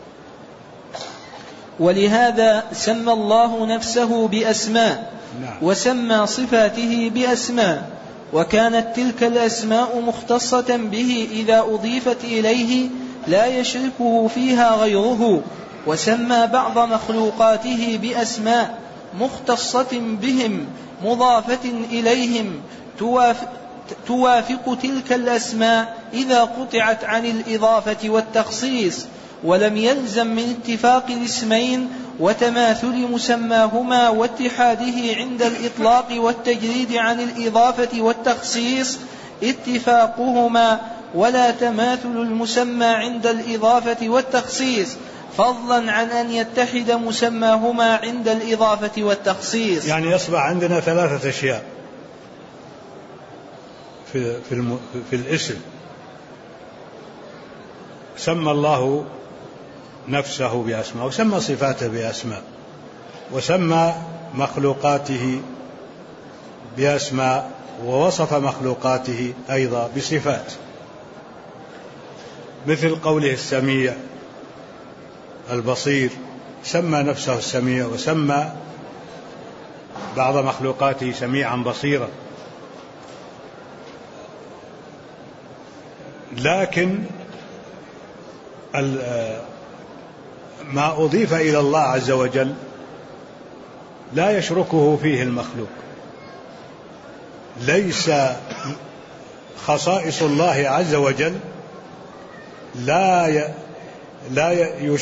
ولهذا سمى الله نفسه بأسماء، نعم، وسمى صفاته بأسماء، وكانت تلك الأسماء مختصة به إذا أضيفت إليه لا يشركه فيها غيره، وسمى بعض مخلوقاته بأسماء مختصة بهم مضافة إليهم توافق تلك الأسماء إذا قطعت عن الإضافة والتخصيص، ولم يلزم من اتفاق الاسمين وتماثل مسماهما واتحاده عند الإطلاق والتجريد عن الإضافة والتخصيص اتفاقهما، ولا تماثل المسمى عند الإضافة والتخصيص، فضلا عن أن يتحد مسماهما عند الإضافة والتخصيص. يعني يصبح عندنا 3 أشياء في الاسم: سمى الله نفسه بأسماء، وسمى صفاته بأسماء، وسمى مخلوقاته بأسماء، ووصف مخلوقاته أيضا بصفات، مثل قوله السميع البصير، سمى نفسه السميع وسمى بعض مخلوقاته سميعا بصيرا. لكن ما أضيف إلى الله عز وجل لا يشركه فيه المخلوق، ليس خصائص الله عز وجل لا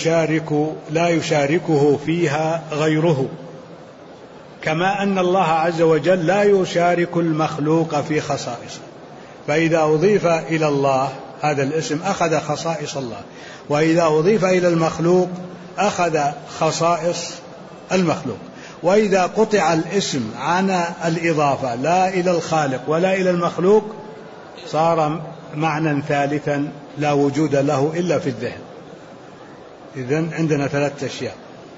يشاركه فيها غيره، كما أن الله عز وجل لا يشارك المخلوق في خصائصه. فإذا أضيف إلى الله هذا الاسم أخذ خصائص الله، وإذا أضيف إلى المخلوق أخذ خصائص المخلوق. وإذا قطع الاسم عن الإضافة لا إلى الخالق ولا إلى المخلوق صار معنى ثالثا لا وجود له إلا في الذهن. إذن عندنا 3 أشياء.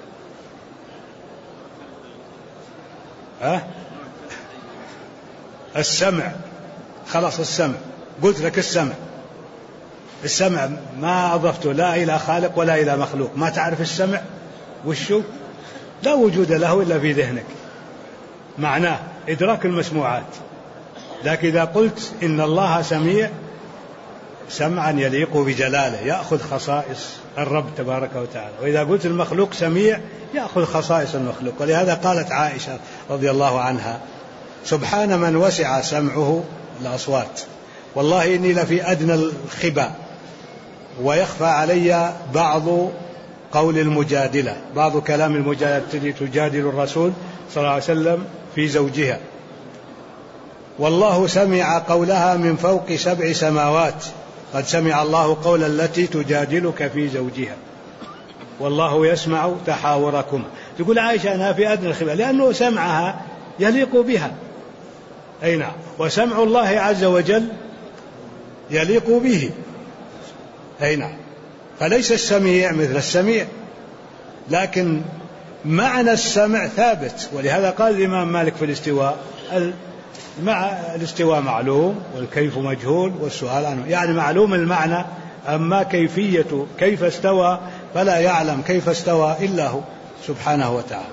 السمع، خلاص السمع، قلت لك السمع ما أضفته لا إلى خالق ولا إلى مخلوق. ما تعرف السمع وشو؟ لا وجود له إلا في ذهنك، معناه إدراك المسموعات. لكن إذا قلت إن الله سميع، سمعا يليق بجلاله يأخذ خصائص الرب تبارك وتعالى. وإذا قلت المخلوق سميع يأخذ خصائص المخلوق. ولهذا قالت عائشة رضي الله عنها: سبحان من وسع سمعه الأصوات، والله إني لفي أدنى الخبا ويخفى علي بعض قول المجادلة، بعض كلام المجادلة التي تجادل الرسول صلى الله عليه وسلم في زوجها. والله سمع قولها من فوق 7 سماوات، قد سمع الله قول التي تجادلك في زوجها والله يسمع تحاوركم. تقول عائشة أنها في أدنى الخبا لأنه سمعها يليق بها. أي نعم. وسمع الله عز وجل يليق به. أي نعم. فليس السميع مثل السميع، لكن معنى السمع ثابت. ولهذا قال الإمام مالك في الاستواء: الاستواء معلوم والكيف مجهول والسؤال عنه. يعني معلوم المعنى، أما كيفية كيف استوى فلا يعلم كيف استوى إلا هو سبحانه وتعالى.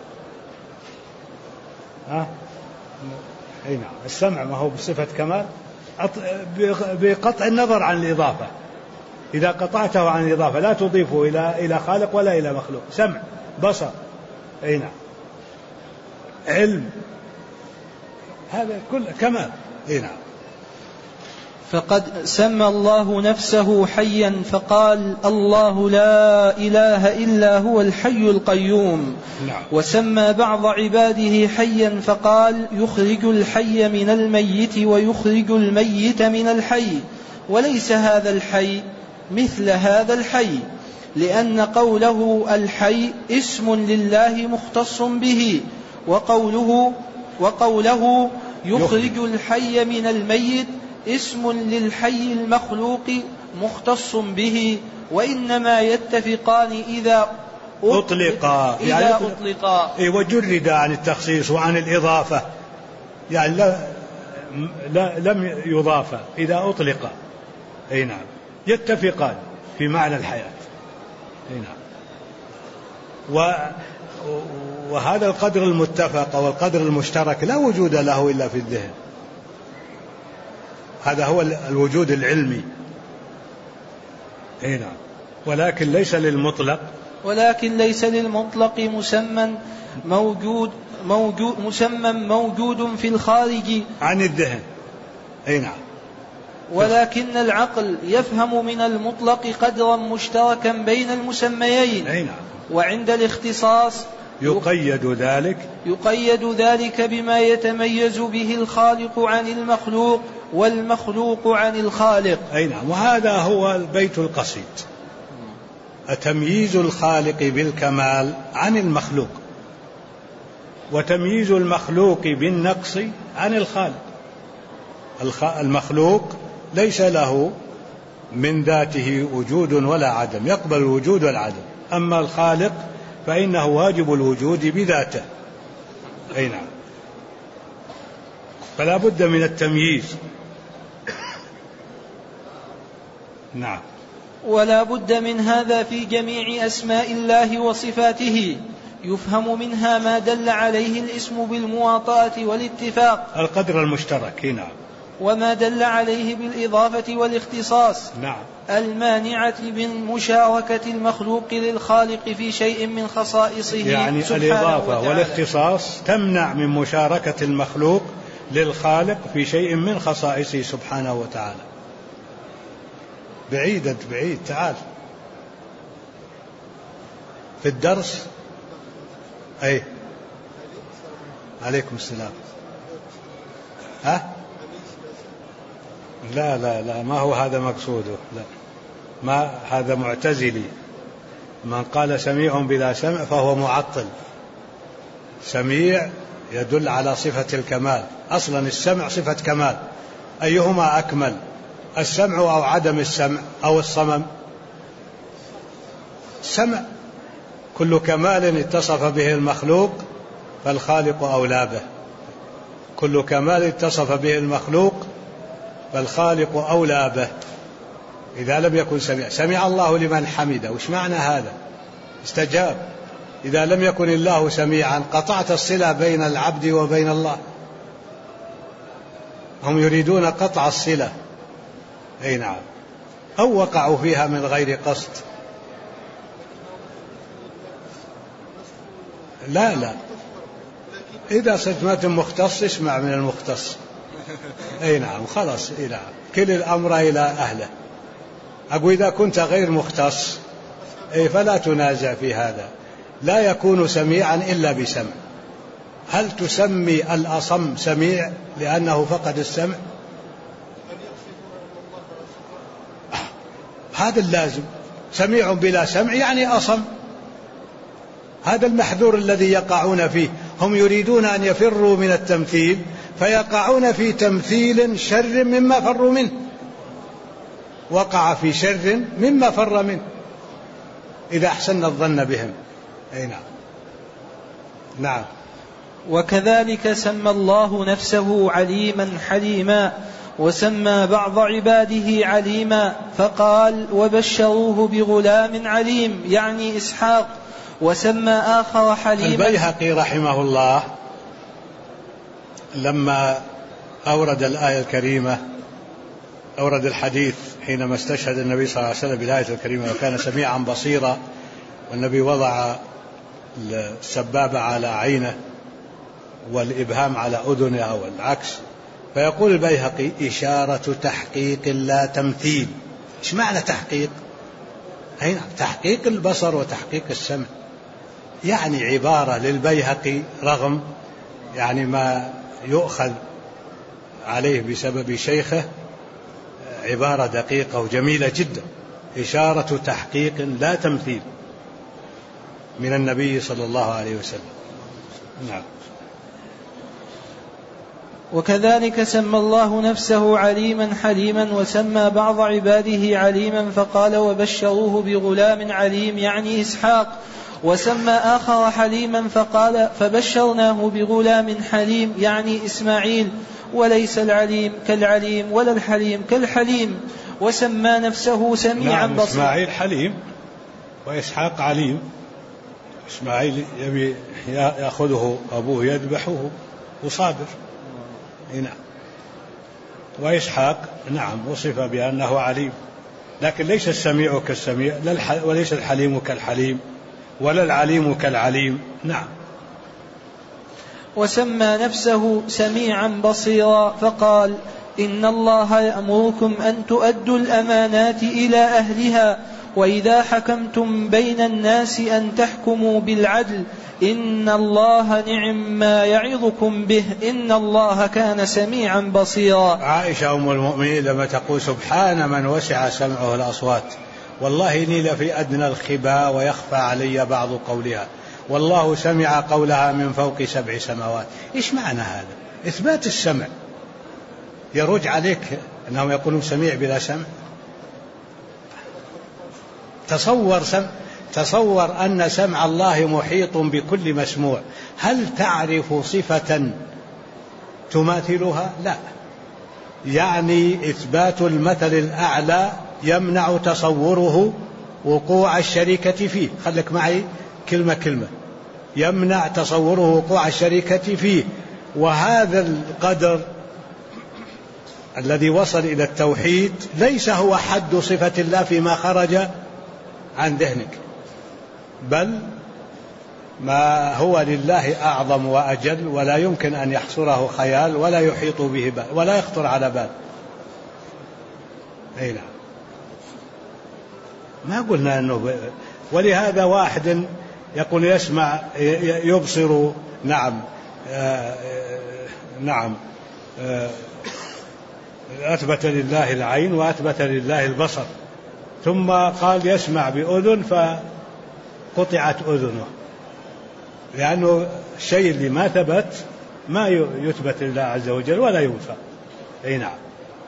أي نعم. السمع ما هو بصفة كمال بقطع النظر عن الإضافة. إذا قطعته عن الإضافة لا تضيفه إلى خالق ولا إلى مخلوق. سمع، بصر، أي نعم، علم، هذا كل كمال. أي نعم. فقد سمى الله نفسه حيا فقال: الله لا إله إلا هو الحي القيوم. نعم. وسمى بعض عباده حيا فقال: يخرج الحي من الميت ويخرج الميت من الحي، وليس هذا الحي مثل هذا الحي، لأن قوله الحي اسم لله مختص به، وقوله يخرج الحي من الميت اسم للحي المخلوق مختص به، وإنما يتفقان إذا أطلقا وجرد عن التخصيص وعن الإضافة. يعني لم يضاف إذا أطلق أي نعم يتفقان في معنى الحياة أي نعم. وهذا القدر المتفق والقدر المشترك لا وجود له إلا في الذهن، هذا هو الوجود العلمي أي نعم. ولكن ليس للمطلق مسمى موجود في الخارج عن الذهن أي نعم. ولكن العقل يفهم من المطلق قدرا مشتركا بين المسميين أي نعم. وعند الاختصاص يقيد ذلك بما يتميز به الخالق عن المخلوق والمخلوق عن الخالق أي نعم. وهذا هو البيت القصيد، تمييز الخالق بالكمال عن المخلوق، وتمييز المخلوق بالنقص عن الخالق. المخلوق ليس له من ذاته وجود ولا عدم، يقبل الوجود والعدم، أما الخالق فإنه واجب الوجود بذاته أي نعم. فلا بد من التمييز نعم. ولا بد من هذا في جميع أسماء الله وصفاته، يفهم منها ما دل عليه الاسم بالمواطأة والاتفاق القدر المشترك نعم، وما دل عليه بالإضافة والاختصاص نعم، المانعة من مشاركة المخلوق للخالق في شيء من خصائصه يعني الإضافة والاختصاص تمنع من مشاركة المخلوق للخالق في شيء من خصائصه سبحانه وتعالى. بعيد تعال في الدرس أي عليكم السلام. ها لا ما هو هذا مقصوده، لا ما هذا معتزلي. من قال سميع بلا سمع فهو معطل. سميع يدل على صفة الكمال، أصلا السمع صفة كمال، أيهما أكمل السمع أو عدم السمع أو الصمم؟ السمع. كل كمال اتصف به المخلوق فالخالق أولى به، كل كمال اتصف به المخلوق فالخالق أولى به إذا لم يكن سمع الله لمن حمده، وش معنى هذا؟ استجاب. إذا لم يكن الله سميعا قطعت الصلة بين العبد وبين الله. هم يريدون قطع الصلة أي نعم، أو وقعوا فيها من غير قصد. لا إذا صرت مختص اسمع من المختص أي نعم خلاص. نعم كل الأمر إلى أهله. أقول إذا كنت غير مختص فلا تنازع في هذا. لا يكون سميعا إلا بسمع. هل تسمي الأصم سميع لأنه فقد السمع؟ هذا اللازم. سميع بلا سمع يعني أصم. هذا المحذور الذي يقعون فيه. هم يريدون أن يفروا من التمثيل فيقعون في تمثيل شر مما فروا منه. وقع في شر مما فر منه إذا أحسن الظن بهم. أي نعم. نعم. وكذلك سمى الله نفسه عليما حليما، وسمى بعض عباده عليما فقال وبشروه بغلام عليم يعني إسحاق، وسمى آخر حليما. البيهقي رحمه الله لما أورد الآية الكريمة أورد الحديث حينما استشهد النبي صلى الله عليه وسلم بالآية الكريمة وكان سميعا بصيرا، والنبي وضع السبابة على عينه والإبهام على أذنه أو العكس. فيقول البيهقي إشارة تحقيق لا تمثيل. إيش معنى تحقيق؟ أي تحقيق البصر وتحقيق السمع. يعني عبارة للبيهقي رغم يعني ما يؤخذ عليه بسبب شيخه عبارة دقيقة وجميلة جدا. إشارة تحقيق لا تمثيل من النبي صلى الله عليه وسلم. نعم. وكذلك سمى الله نفسه عليما حليما، وسمى بعض عباده عليما فقال وبشروه بغلام عليم يعني إسحاق، وسمى آخر حليما فقال فبشرناه بغلام حليم يعني إسماعيل، وليس العليم كالعليم ولا الحليم كالحليم، وسمى نفسه سميعا بصيرا. إسماعيل حليم وإسحاق عليم. إسماعيل يبي يأخذه أبوه يذبحه وصابر، نعم. وإسحاق نعم وصف بأنه عليم، لكن ليس السميع كالسميع، وليس الحليم كالحليم ولا العليم كالعليم، نعم. وسمى نفسه سميعا بصيرا فقال: إن الله يأمركم أن تؤدوا الأمانات إلى أهلها، وإذا حكمتم بين الناس أن تحكموا بالعدل، إن الله نعم ما يعظكم به، إن الله كان سميعا بصيرا. عائشة أم المؤمنين لما تقول: سبحان من وسع سمعه الأصوات، والله إني لفي أدنى الخباء ويخفى علي بعض قولها، والله سمع قولها من فوق 7 سماوات. إيش معنى هذا؟ إثبات السمع. يرج عليك أنهم يقولون سميع بلا سمع؟ تصور أن سمع الله محيط بكل مسموع. هل تعرف صفة تماثلها؟ لا. يعني إثبات المثل الأعلى يمنع تصوره وقوع الشركة فيه. خلك معي كلمة كلمة. يمنع تصوره وقوع الشركة فيه. وهذا القدر الذي وصل إلى التوحيد ليس هو حد صفة الله فيما خرج عن ذهنك، بل ما هو لله أعظم وأجل، ولا يمكن أن يحصره خيال ولا يحيط به بال ولا يخطر على بال. أي لا، ما قلنا أنه ولهذا واحد يقول يسمع يبصر، نعم نعم، أثبت لله العين وأثبت لله البصر، ثم قال يسمع بأذن فقطعت أذنه، لأنه الشيء اللي ما ثبت ما يثبت لله عز وجل ولا ينفع. أي نعم.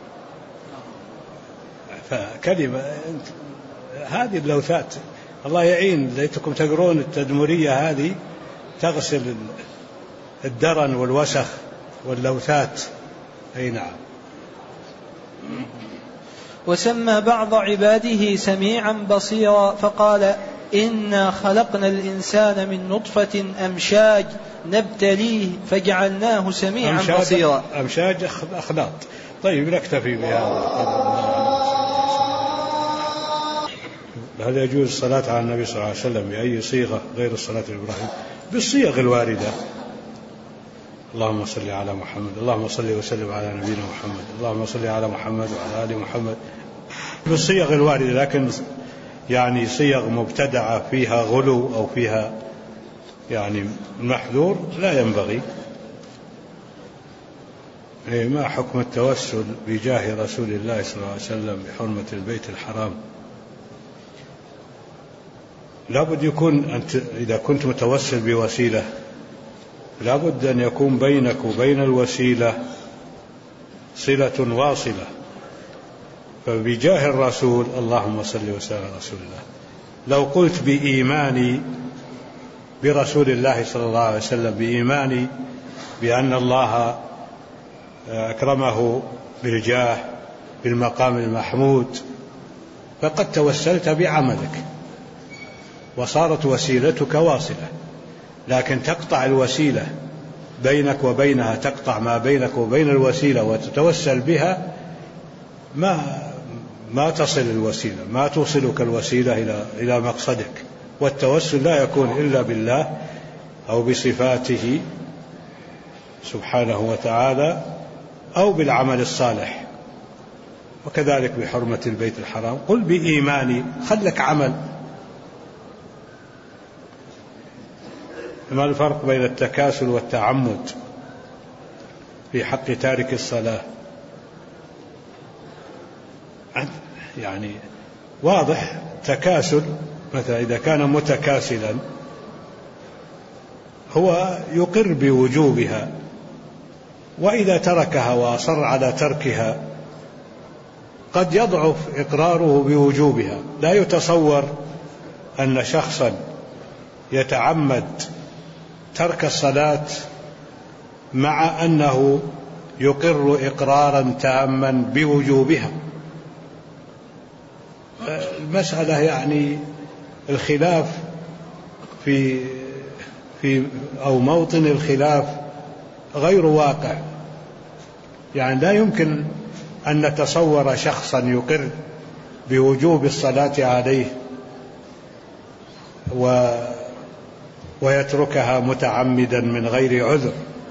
فكلمة هذه اللوثات الله يعين، ليتكم تقرون التدمرية هذه تغسل الدرن والوسخ واللوثات. أي نعم. وسمى بعض عباده سميعا بصيرا فقال: إنا خلقنا الإنسان من نطفة أمشاج نبتليه فجعلناه سميعا بصيرا. أمشاج أخلاط. طيب نكتفي بهذا. هل يجوز الصلاة على النبي صلى الله عليه وسلم بأي صيغة غير الصلاة الإبراهيم؟ بالصيغ الواردة. اللهم صل على محمد، اللهم صل وسلم على نبينا محمد، اللهم صل على محمد وعلى آل محمد، بالصيغ الواردة. لكن يعني صيغ مبتدعة فيها غلو أو فيها يعني محذور لا ينبغي. ما حكم التوسل بجاه رسول الله صلى الله عليه وسلم بحرمة البيت الحرام؟ لابد يكون أنت إذا كنت متوسل بوسيلة لابد أن يكون بينك وبين الوسيلة صلة واصلة. فبجاه الرسول اللهم صل وسلم على رسول الله. لو قلت بإيماني برسول الله صلى الله عليه وسلم، بإيماني بأن الله أكرمه بالجاه بالمقام المحمود، فقد توسلت بعملك وصارت وسيلتك واصلة. لكن تقطع الوسيلة بينك وبينها، تقطع ما بينك وبين الوسيلة وتتوسل بها، ما تصل الوسيلة، ما توصلك الوسيلة إلى مقصدك. والتوسل لا يكون إلا بالله أو بصفاته سبحانه وتعالى أو بالعمل الصالح. وكذلك بحرمة البيت الحرام قل بإيماني، خلك عمل. ما الفرق بين التكاسل والتعمد في حق تارك الصلاة؟ يعني واضح، تكاسل مثلا إذا كان متكاسلا هو يقر بوجوبها، وإذا تركها وأصر على تركها قد يضعف إقراره بوجوبها. لا يتصور أن شخصا يتعمد ترك الصلاة مع أنه يقر إقرارا تاما بوجوبها. المسألة يعني الخلاف في أو موطن الخلاف غير واقع، يعني لا يمكن أن نتصور شخصا يقر بوجوب الصلاة عليه ويتركها متعمدا من غير عذر.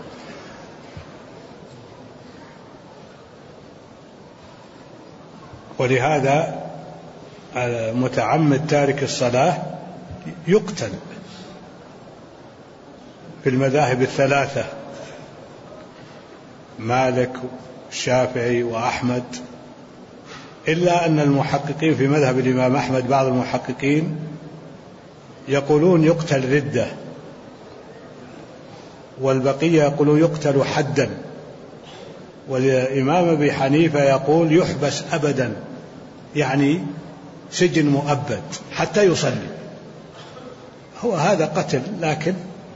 ولهذا المتعمد تارك الصلاة يقتل في المذاهب الثلاثة مالك الشافعي وأحمد، إلا أن المحققين في مذهب الإمام أحمد بعض المحققين يقولون يقتل ردة، والبقية يقولون يقتل حدا، والإمام أبي حنيفة يقول يحبس أبدا، يعني سجن مؤبد حتى يصلي. هو هذا قتل لكن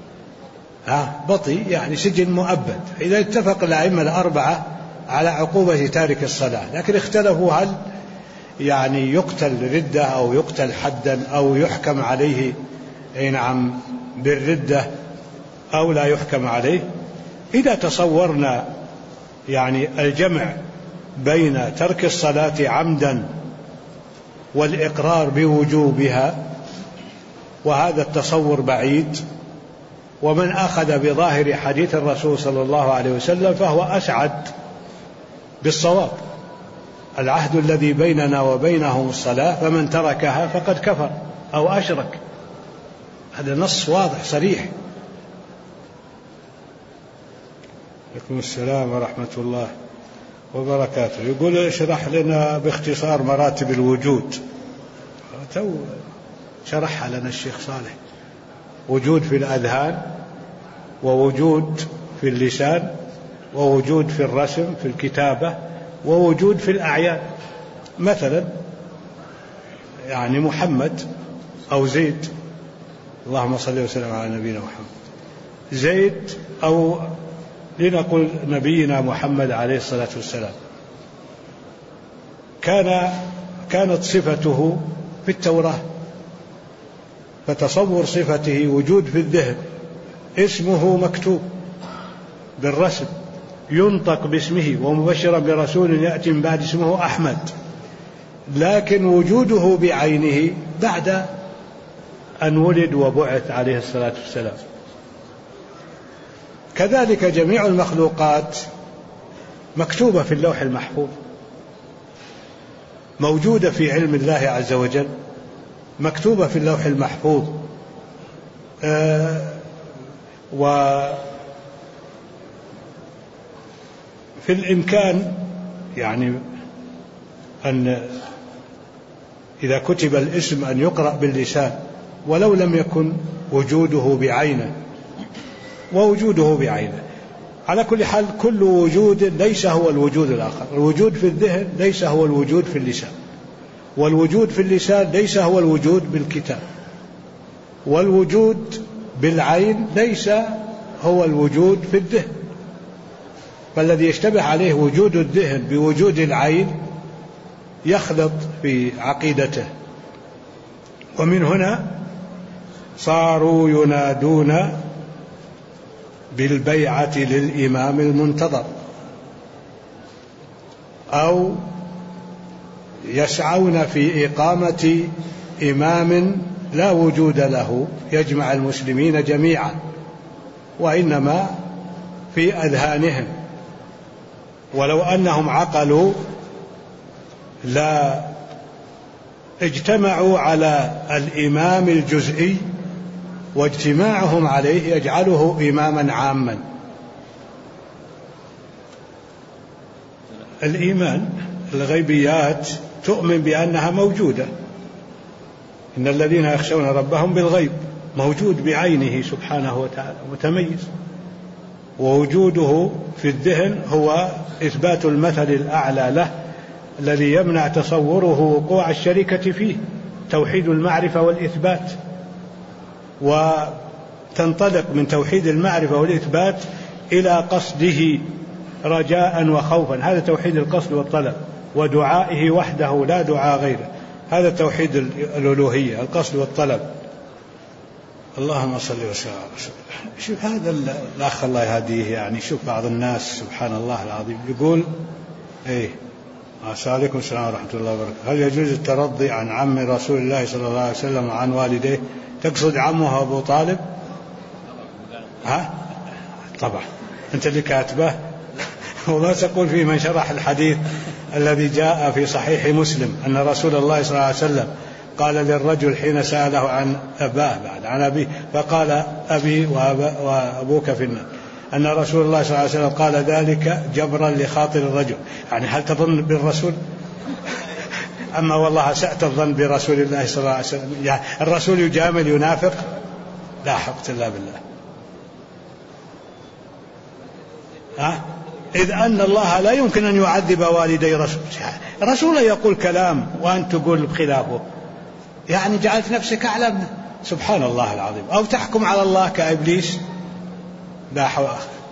بطيء، يعني سجن مؤبد. إذا اتفق الأئمة الأربعة على عقوبة تارك الصلاة، لكن اختلفوا هل يعني يقتل ردة أو يقتل حدا أو يحكم عليه نعم بالردة أو لا يحكم عليه. إذا تصورنا يعني الجمع بين ترك الصلاة عمدا والإقرار بوجوبها، وهذا التصور بعيد، ومن أخذ بظاهر حديث الرسول صلى الله عليه وسلم فهو أسعد بالصواب. العهد الذي بيننا وبينهم الصلاة، فمن تركها فقد كفر أو أشرك. هذا نص واضح صريح. عليكم السلام ورحمة الله وبركاته. يقول اشرح لنا باختصار مراتب الوجود. تو شرحها لنا الشيخ صالح. وجود في الأذهان، ووجود في اللسان، ووجود في الرسم في الكتابة، ووجود في الأعيان. مثلا يعني محمد أو زيد، اللهم صل وسلم على نبينا محمد، زيد أو لنقل نبينا محمد عليه الصلاة والسلام، كانت صفته في التوراة، فتصور صفته وجود في الذهن، اسمه مكتوب بالرسم، ينطق باسمه ومبشرا برسول يأتي من بعد اسمه أحمد، لكن وجوده بعينه بعد أن ولد وبعث عليه الصلاة والسلام. كذلك جميع المخلوقات مكتوبة في اللوح المحفوظ، موجودة في علم الله عز وجل، مكتوبة في اللوح المحفوظ. وفي الإمكان يعني أن إذا كتب الاسم أن يقرأ باللسان ولو لم يكن وجوده بعينه، ووجوده بعينه. على كل حال كل وجود ليس هو الوجود الآخر. الوجود في الذهن ليس هو الوجود في اللسان، والوجود في اللسان ليس هو الوجود بالكتاب، والوجود بالعين ليس هو الوجود في الذهن. فالذي يشتبه عليه وجود الذهن بوجود العين يخلط في عقيدته. ومن هنا صاروا ينادون بالبيعة للإمام المنتظر، أو يسعون في إقامة إمام لا وجود له يجمع المسلمين جميعا، وإنما في أذهانهم. ولو أنهم عقلوا لا اجتمعوا على الإمام الجزئي، واجتماعهم عليه يجعله إماما عاما. الإيمان الغيبيات تؤمن بأنها موجودة، إن الذين يخشون ربهم بالغيب، موجود بعينه سبحانه وتعالى متميز. ووجوده في الذهن هو إثبات المثل الأعلى له الذي يمنع تصوره وقوع الشركة فيه، توحيد المعرفة والإثبات. وتنطلق من توحيد المعرفة والإثبات إلى قصده رجاء وخوفا، هذا توحيد القصد والطلب، ودعائه وحده لا دعاء غيره، هذا توحيد الألوهية، القصد والطلب. اللهم صل وسلم على رسول الله. شوف هذا الأخ الله يهديه، يعني شوف بعض الناس سبحان الله العظيم يقول السلام عليكم السلام ورحمة الله وبركاته، هل يجوز الترضي عن عم رسول الله صلى الله عليه وسلم وعن والديه؟ تقصد عمه أبو طالب؟ طبعا أنت اللي كاتبه وما تقول في من شرح الحديث الذي جاء في صحيح مسلم أن رسول الله صلى الله عليه وسلم قال للرجل حين سأله عن أباه بعد عن أبيه فقال أبي وأبوك في النار، أن رسول الله صلى الله عليه وسلم قال ذلك جبرا لخاطر الرجل. يعني هل تظن بالرسول؟ أما والله أسأت الظن برسول الله صلى الله عليه وسلم، يعني الرسول يجامل ينافق؟ لا حقت الله بالله. إذ أن الله لا يمكن أن يعذب والدي رسول يقول كلام وأنت تقول بخلافه، يعني جعلت نفسك أعلى منه. سبحان الله العظيم. أو تحكم على الله كإبليس. لا حول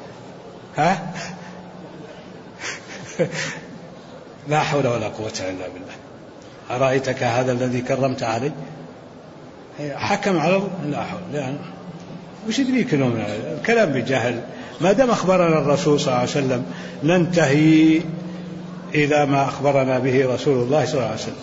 لا حول ولا قوة إلا بالله. أرأيتك هذا الذي كرمت عليه حكم على لا حول، يعني وش يدريك من الكلام بجهل؟ ما دام أخبرنا الرسول صلى الله عليه وسلم ننتهي إلى ما أخبرنا به رسول الله صلى الله عليه وسلم.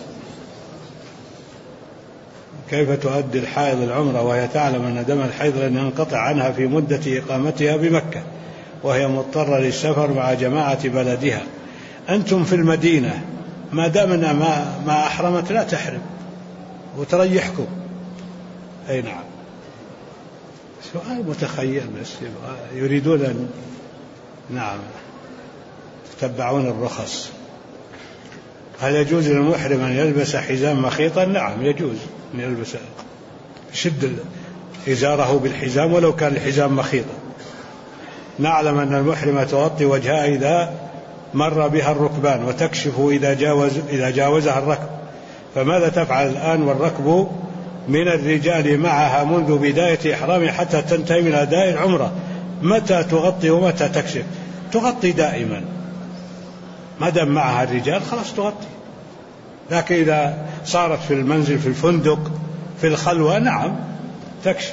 كيف تؤدي الحائض العمرة وهي تعلم أن دم الحيض لن ينقطع عنها في مدة إقامتها بمكة وهي مضطرة للسفر مع جماعة بلدها؟ أنتم في المدينة ما دامنا ما أحرمت لا تحرم وتريحكم. أي نعم. سؤال متخيل بس يريدون أن نعم تتبعون الرخص. هل يجوز للمحرم أن يلبس حزام مخيطا؟ نعم يجوز أن يلبس، شد إزاره بالحزام ولو كان الحزام مخيطا. نعلم أن المحرمة تغطي وجهها إذا مر بها الركبان وتكشف إذا جاوزها الركب، فماذا تفعل الآن والركب من الرجال معها منذ بداية إحرامها حتى تنتهي من أداء العمرة؟ متى تغطي ومتى تكشف؟ تغطي دائما ما دام معها الرجال خلاص تغطي، لكن إذا صارت في المنزل في الفندق في الخلوة نعم تكشف.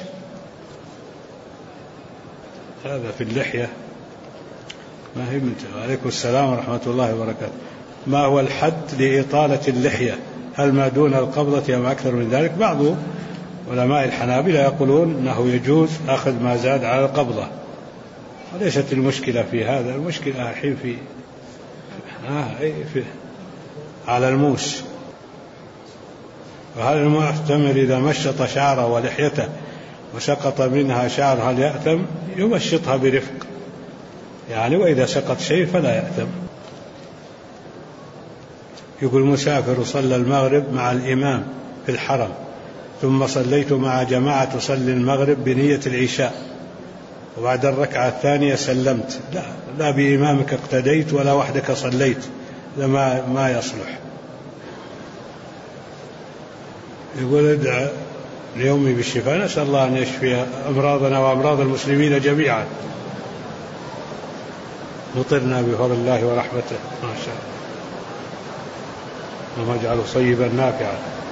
هذا في اللحية. ما هي من عليكم السلام ورحمة الله وبركاته. ما هو الحد لإطالة اللحية؟ هل ما دون القبضة أم أكثر من ذلك؟ بعض علماء الحنابلة يقولون أنه يجوز أخذ ما زاد على القبضة، وليست المشكلة في هذا، المشكلة الحين في على الموس. وهل المعتمر إذا مشط شعره ولحيته وسقط منها شعر هل يأثم؟ يمشطها برفق يعني، وإذا سقط شيء فلا يأثم. يقول مسافر صلى المغرب مع الإمام في الحرم ثم صليت مع جماعة تصلي المغرب بنية العشاء وبعد الركعة الثانية سلمت، لا بإمامك اقتديت ولا وحدك صليت، ما يصلح. يقول ادعى ليومي بالشفاء، نسأل الله أن يشفي أمراضنا وأمراض المسلمين جميعا. مطرنا بفضل الله ورحمته ما شاء الله، وما اجعله صيبا نافعا.